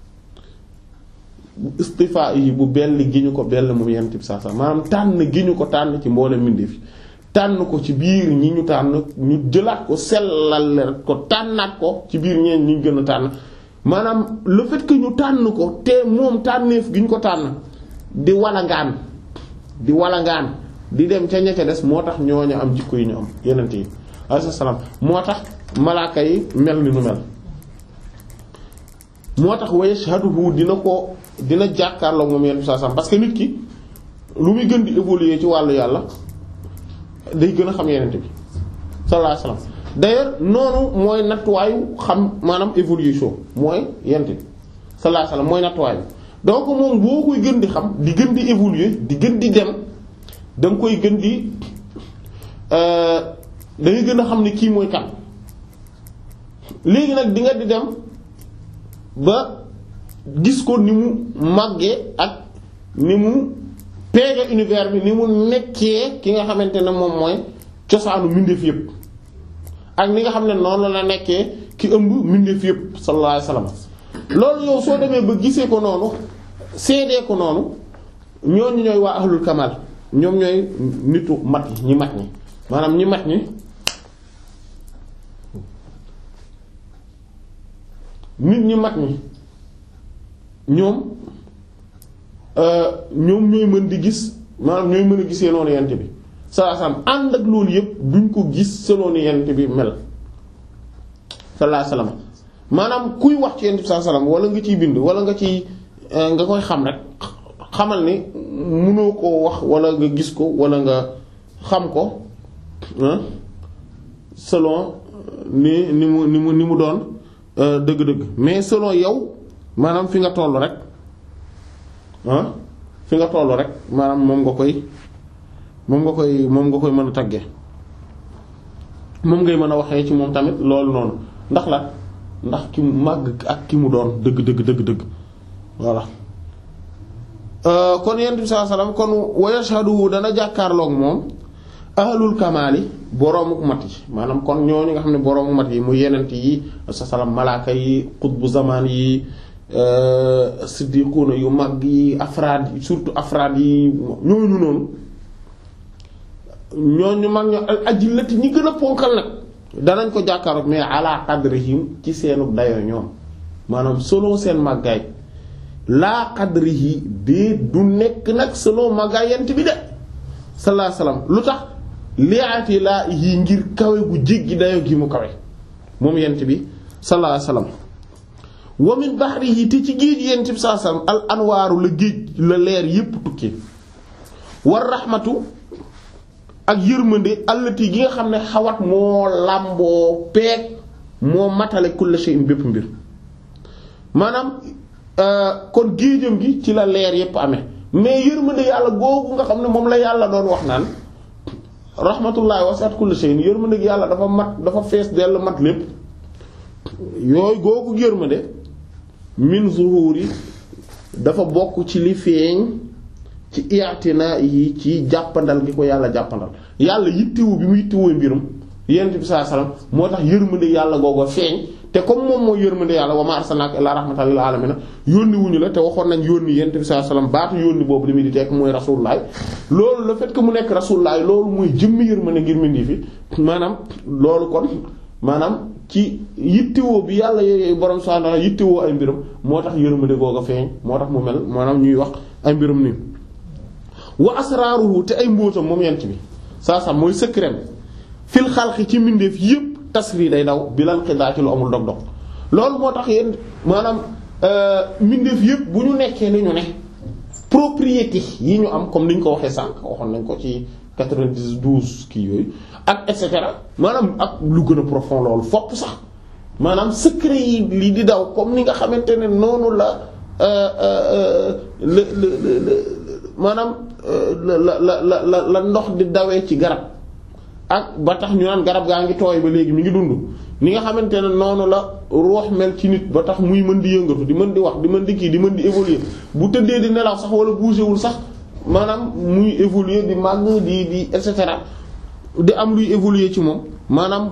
istifaa yi bu bell gi ñu ko bell moom yent bi saa saa maanaam tànn gi ñu ko tànn ci mboolem mbindeef yi tànn ko ci biir ñi ñu tànn ñu jëlaat ko sellal ko tànnaat ko ci biir ñeen ñi ñu gën a tànn maanaam le fait que ñu tànn ko te moom tànneef gi ñu ko tànn di walangaan di walangaan di dem ca ña ca des moo tax ñooñu am jikko yi ñu am yenente yi alayhi salaam moo tax malaaka yi mel ni nu mel moo tax wa yashhaduhu dina ko dina jàkkaarloo moom yenn saa sam parce que nit ki lu muy gën di évoluer ci wàllu yàlla day gën a xam yenente bi sallallahu alayhi wasallam d'ailleurs noonu mooy nattuwaayu xam maanaam évolution mooy yenente bi sallallahu alayhi wasallam mooy nattuwaayu donc moom boo koy gën di xam di gën di évoluer di gën di dem da nga koy gën di da ngay gën a xam ne kii mooy kan léegi nag di nga di dem ba gis ko ni mu màggee ak ni mu peege univers bi ni mu nekkee ki nga xamante ne moom mooy cosaanu mbindeef yépp ak ni nga xam ne noonu la nekkee ki ëmb mbindeef yépp sallallahu alayhi wasallam loolu yow soo demee ba gisee ko noonu seedee ko noonu ñooñu ñooy waa ahlul kamal ñoom ñooy nitu mat yi ñi mat ñi maanaam ñi mat ñi nit ñi mag ñi ñoom ñoom ñooy mën di gis maanaam ñooy mën a gisee noonu yent bi sallallahu alayhi wasallam ànd ak loolu yëpp duñ ko gis selon ni yent bi mel sallallahu alayhi wasallam maanaam kuy wax ci yent bi sallallahu alayhi wasallam wala nga ciy bind wala nga ciy nga koy xam rek xamal ni mënoo koo wax wala nga gis ko wala nga xam ko selon ni ni mu ni mu ni mu doon dëgg-dëgg mais selon yow maanaam fi nga toll rek ah fi nga toll rek maanaam moom nga koy moom nga koy moom nga koy mën a tagge moom ngay mën a waxee ci moom tamit loolu noonu ndax la ndax ki mu màgg ak ki mu doon dëgg dëgg dëgg dëgg voilà kon yonent bi sallallahu alayhi wasallam kon wa yashhadu dana jàkkaarloog moom ahlul kamaali boroomu mat yi maanaam kon ñooñu nga xam ne boroomu mat yi mu yenent yi sa salam malaaka yi xutbu zamaan yi siddiquuna yu mag yi afraad surtout afraad yi ñooñu noonu ñooñu mag ñoo ajillati ñi gën a ponkal nag danañ ko jàkkaaroog mais ala qadrihim ci seenu dayo ñoom maanaam selon seen màggaay laa qadrihi de du nekk nag selon màggaay yent bi de sallallahu alayhi wasallam lu tax liati laa yi ngir kawe gu jéggi dayo gi mu kawe moom yent bi sallallahu alayhi wasallam wa min bahrihi te ci géej yent bi sallallahu alayhi wasallam al anwaaru la géej la leer yépp tukki war rahmatu ak yërmande allati gi nga xam ne xawat moo làmboo peeg moo matale kulla shay'in bépp mbir maanaam kon géejam gi ci la leer yépp amee mais yërmande yàlla googu nga xam ne moom la yàlla doon wax naan rahmatullahi wasi'at kulla shay'in yërmande gi yàlla dafa mat dafa fees dell mat lépp yooyu googu yërmande min zuhuri dafa bokk ci li feeñ ci i'tina yi ci jàppandal gi ko yàlla jàppandal yàlla yittewu bi mu yittewoo mbirum yonent bi sallallahu alayhi wasallam moo tax yërmande yàlla googu feeñ te comme moom mooy yërmande yàlla wa ma arsalnaaka illaa rahmatan lil aalamiin yónni wuñu la te waxoon nañ yónni yonent bi sallallahu alayhi wasallam baatu yónni boobu li muy di tekk mooy rasulullah loolu le fait que mu nekk rasulullah loolu mooy jëmmi yërmande ngir mindi fi maanaam loolu kon maanaam ci yittewoo bi yàlla borom subhaanahu wa ta'aala yittewoo ay mbiram moo tax yërmande googu feeñ moo tax mu mel maanaam ñuy wax ay mbiram nii wa asraaruhu te ay mbóotam moom yent bi saa saa mooy secret fil xalqi ci mbindeef yépp tasri day daw bilal xidaa ci lu amul dog-dog loolu moo tax yéen maanaam mbindeef yépp bu ñu nekkee ni ñu ne propriété yi ñu am comme ni ñu ko waxee sànq waxoon nañ ko ci quatre-vingt-douze kii yooyu ak et cetera maanaam ak lu gën a profond loolu fopp sax maanaam secret yi li di daw comme ni nga xamante ne noonu la la la maanaam la la la la la ndox di dawee ci garab ak ba tax ñu naan garab gaa ngi tooy ba léegi mi ngi dund ni nga xamante ne noonu la ruux mel ci nit ba tax muy mën di yëngatu di mën di wax di mën di kii di mën di évoluer bu tëddee di nelaw sax wala bougé wul sax maanaam muy évoluer di màgg di di et cetera di am luy évoluer ci moom maanaam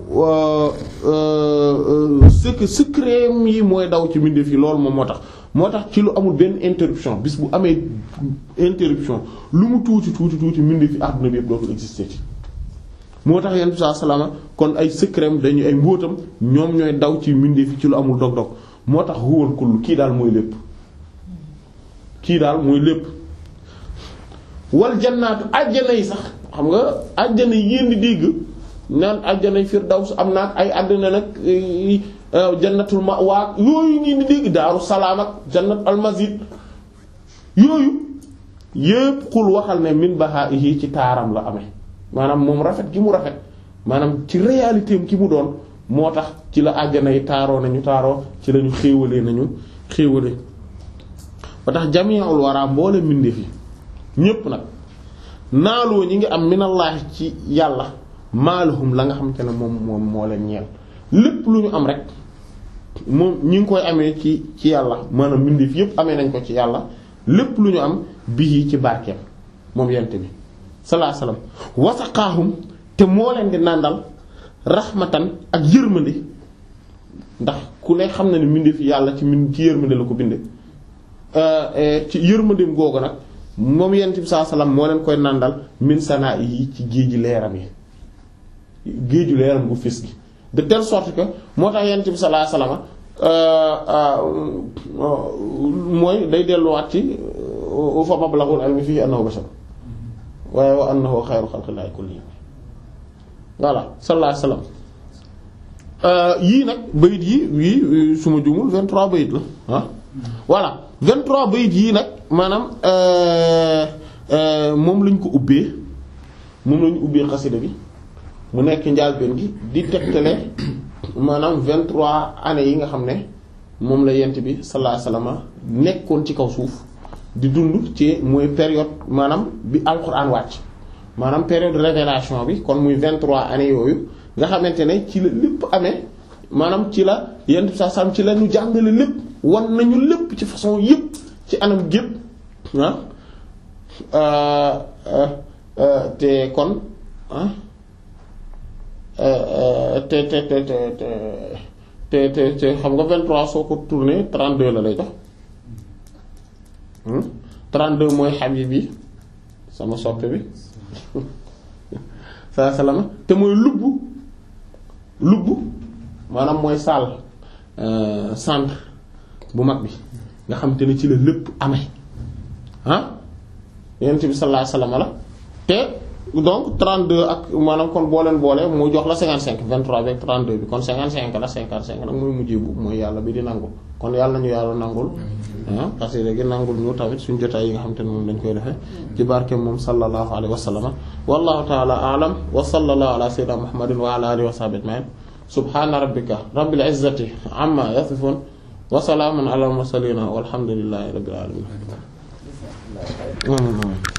ce que secret yi mooy daw ci mbindeef yi loolu moom moo tax moo tax ci lu amul benn interruption bis bu amee interruption lu mu tuuti tuuti tuuti mbindeef yi àdduna bi yëpp dootul exister ci moo tax yenn saa salaama kon ay secret dañu ay mbóotam ñoom ñooy daw ci mbindeef yi ci lu amul dog-dog moo tax huwal kullu kii daal mooy lépp kii daal mooy lépp wal jannaatu àjjana yi sax xam nga àjjana yi ngeen di dégg naan àjjana firdaws am na ay àddina nag jannatul ma'wa yooyu ngeen di dégg daaru salaam ak jannat almazid yooyu yépp xul waxal ne min bahaihi ci taaram la amee maanaam moom rafet gi mu rafet maanaam ci réalité am ki mu doon moo tax ci la àjjana yi taaroo nañu taaroo ci lañu xéewalee nañu xéewalee ba tax jami'ul wara mboole mbindeef yi ñépp nag naaloo ñi ngi am minallaahi ci yàlla maalahum la nga xamante ne moom moom moo leen ñeel lépp lu ñu am rek moom ñi ngi koy amee ci ci yàlla maanaam mbindeef yépp amee nañ ko ci yàlla lépp lu ñu am bii ci barkeem moom yent bi sallallahu alayhi wasallam wasaqaahum te moo leen di nàndal rahmatan ak yërmande ndax ku ne xam na ne mbindeef yàlla ci min ci yërmande la ko binde ci yërmandeem googu nag moom yent bi sallallahu alayhi wasallam moo leen koy nàndal min sanaa yi ci géeji leeram yi géeju leeram gu fis gi de telle sorte que moo tax yent bi sallallahu alayhi mooy day delluwaat ci fa mablaghul ilmi fii annahu bashar waaye wa annahu xayru xalqillaahi kullihim voilà sallallahu alayhi wasallam yii nag bayit yi yii su ma jumul vingt-trois bayit la ah voilà vingt-trois bayit yii nag maanaam moom lañ ko ubbee moom lañu ubbee xasida bi mu nekk njaalbeen gi di tegtale maanaam vingt-trois années yi nga xam ne moom la yent bi sallallahu alayhi wasallam nekkoon ci kaw suuf di dund ci mooy période maanaam bi alxuraan wàcc maanaam période révélation bi kon muy vingt-trois années yooyu nga xamante ne ci la lépp amee maanaam ci la yent bi sallallahu alayhi wasallam ci la ñu jàngale lépp wan nañu lépp ci façon yépp ci anam gépp ah te kon ah te te te te te te te xam nga vingt-trois soo ko tourné trente-deux la lay jox trente-deux mooy habib bi sama soppe bi saa salama te mooy lubb lubb maanaam mooy salle centre bu mag bi nga xam te ne ci la lépp amee ah yonent bi sallallahu alayhi wasallam la te donc trente-deux ak maanaam kon boo leen boole mu jox la cinquante-cinq vingt-trois avec trente-deux bi kon cinquante-cinq la cinquante-cinq nag mooy mujjee bu mooy yàlla bi di nangul kon yàlla nañu yàlla nangul ah parce que léegi nangul ñu tamit suñu jotaay yi nga xam te ne moom dañ koy defee ci barke moom sallallahu alayhi wa sallam wallahu ta'ala a'lam wa sallallahu ala sayyidina muhammadin wa ala alihi wa sahbihi ajma'in subhana rabbika rabbil izzati amma yasifun wa salamun ala al mursalin walhamdulillahi rabbil alamin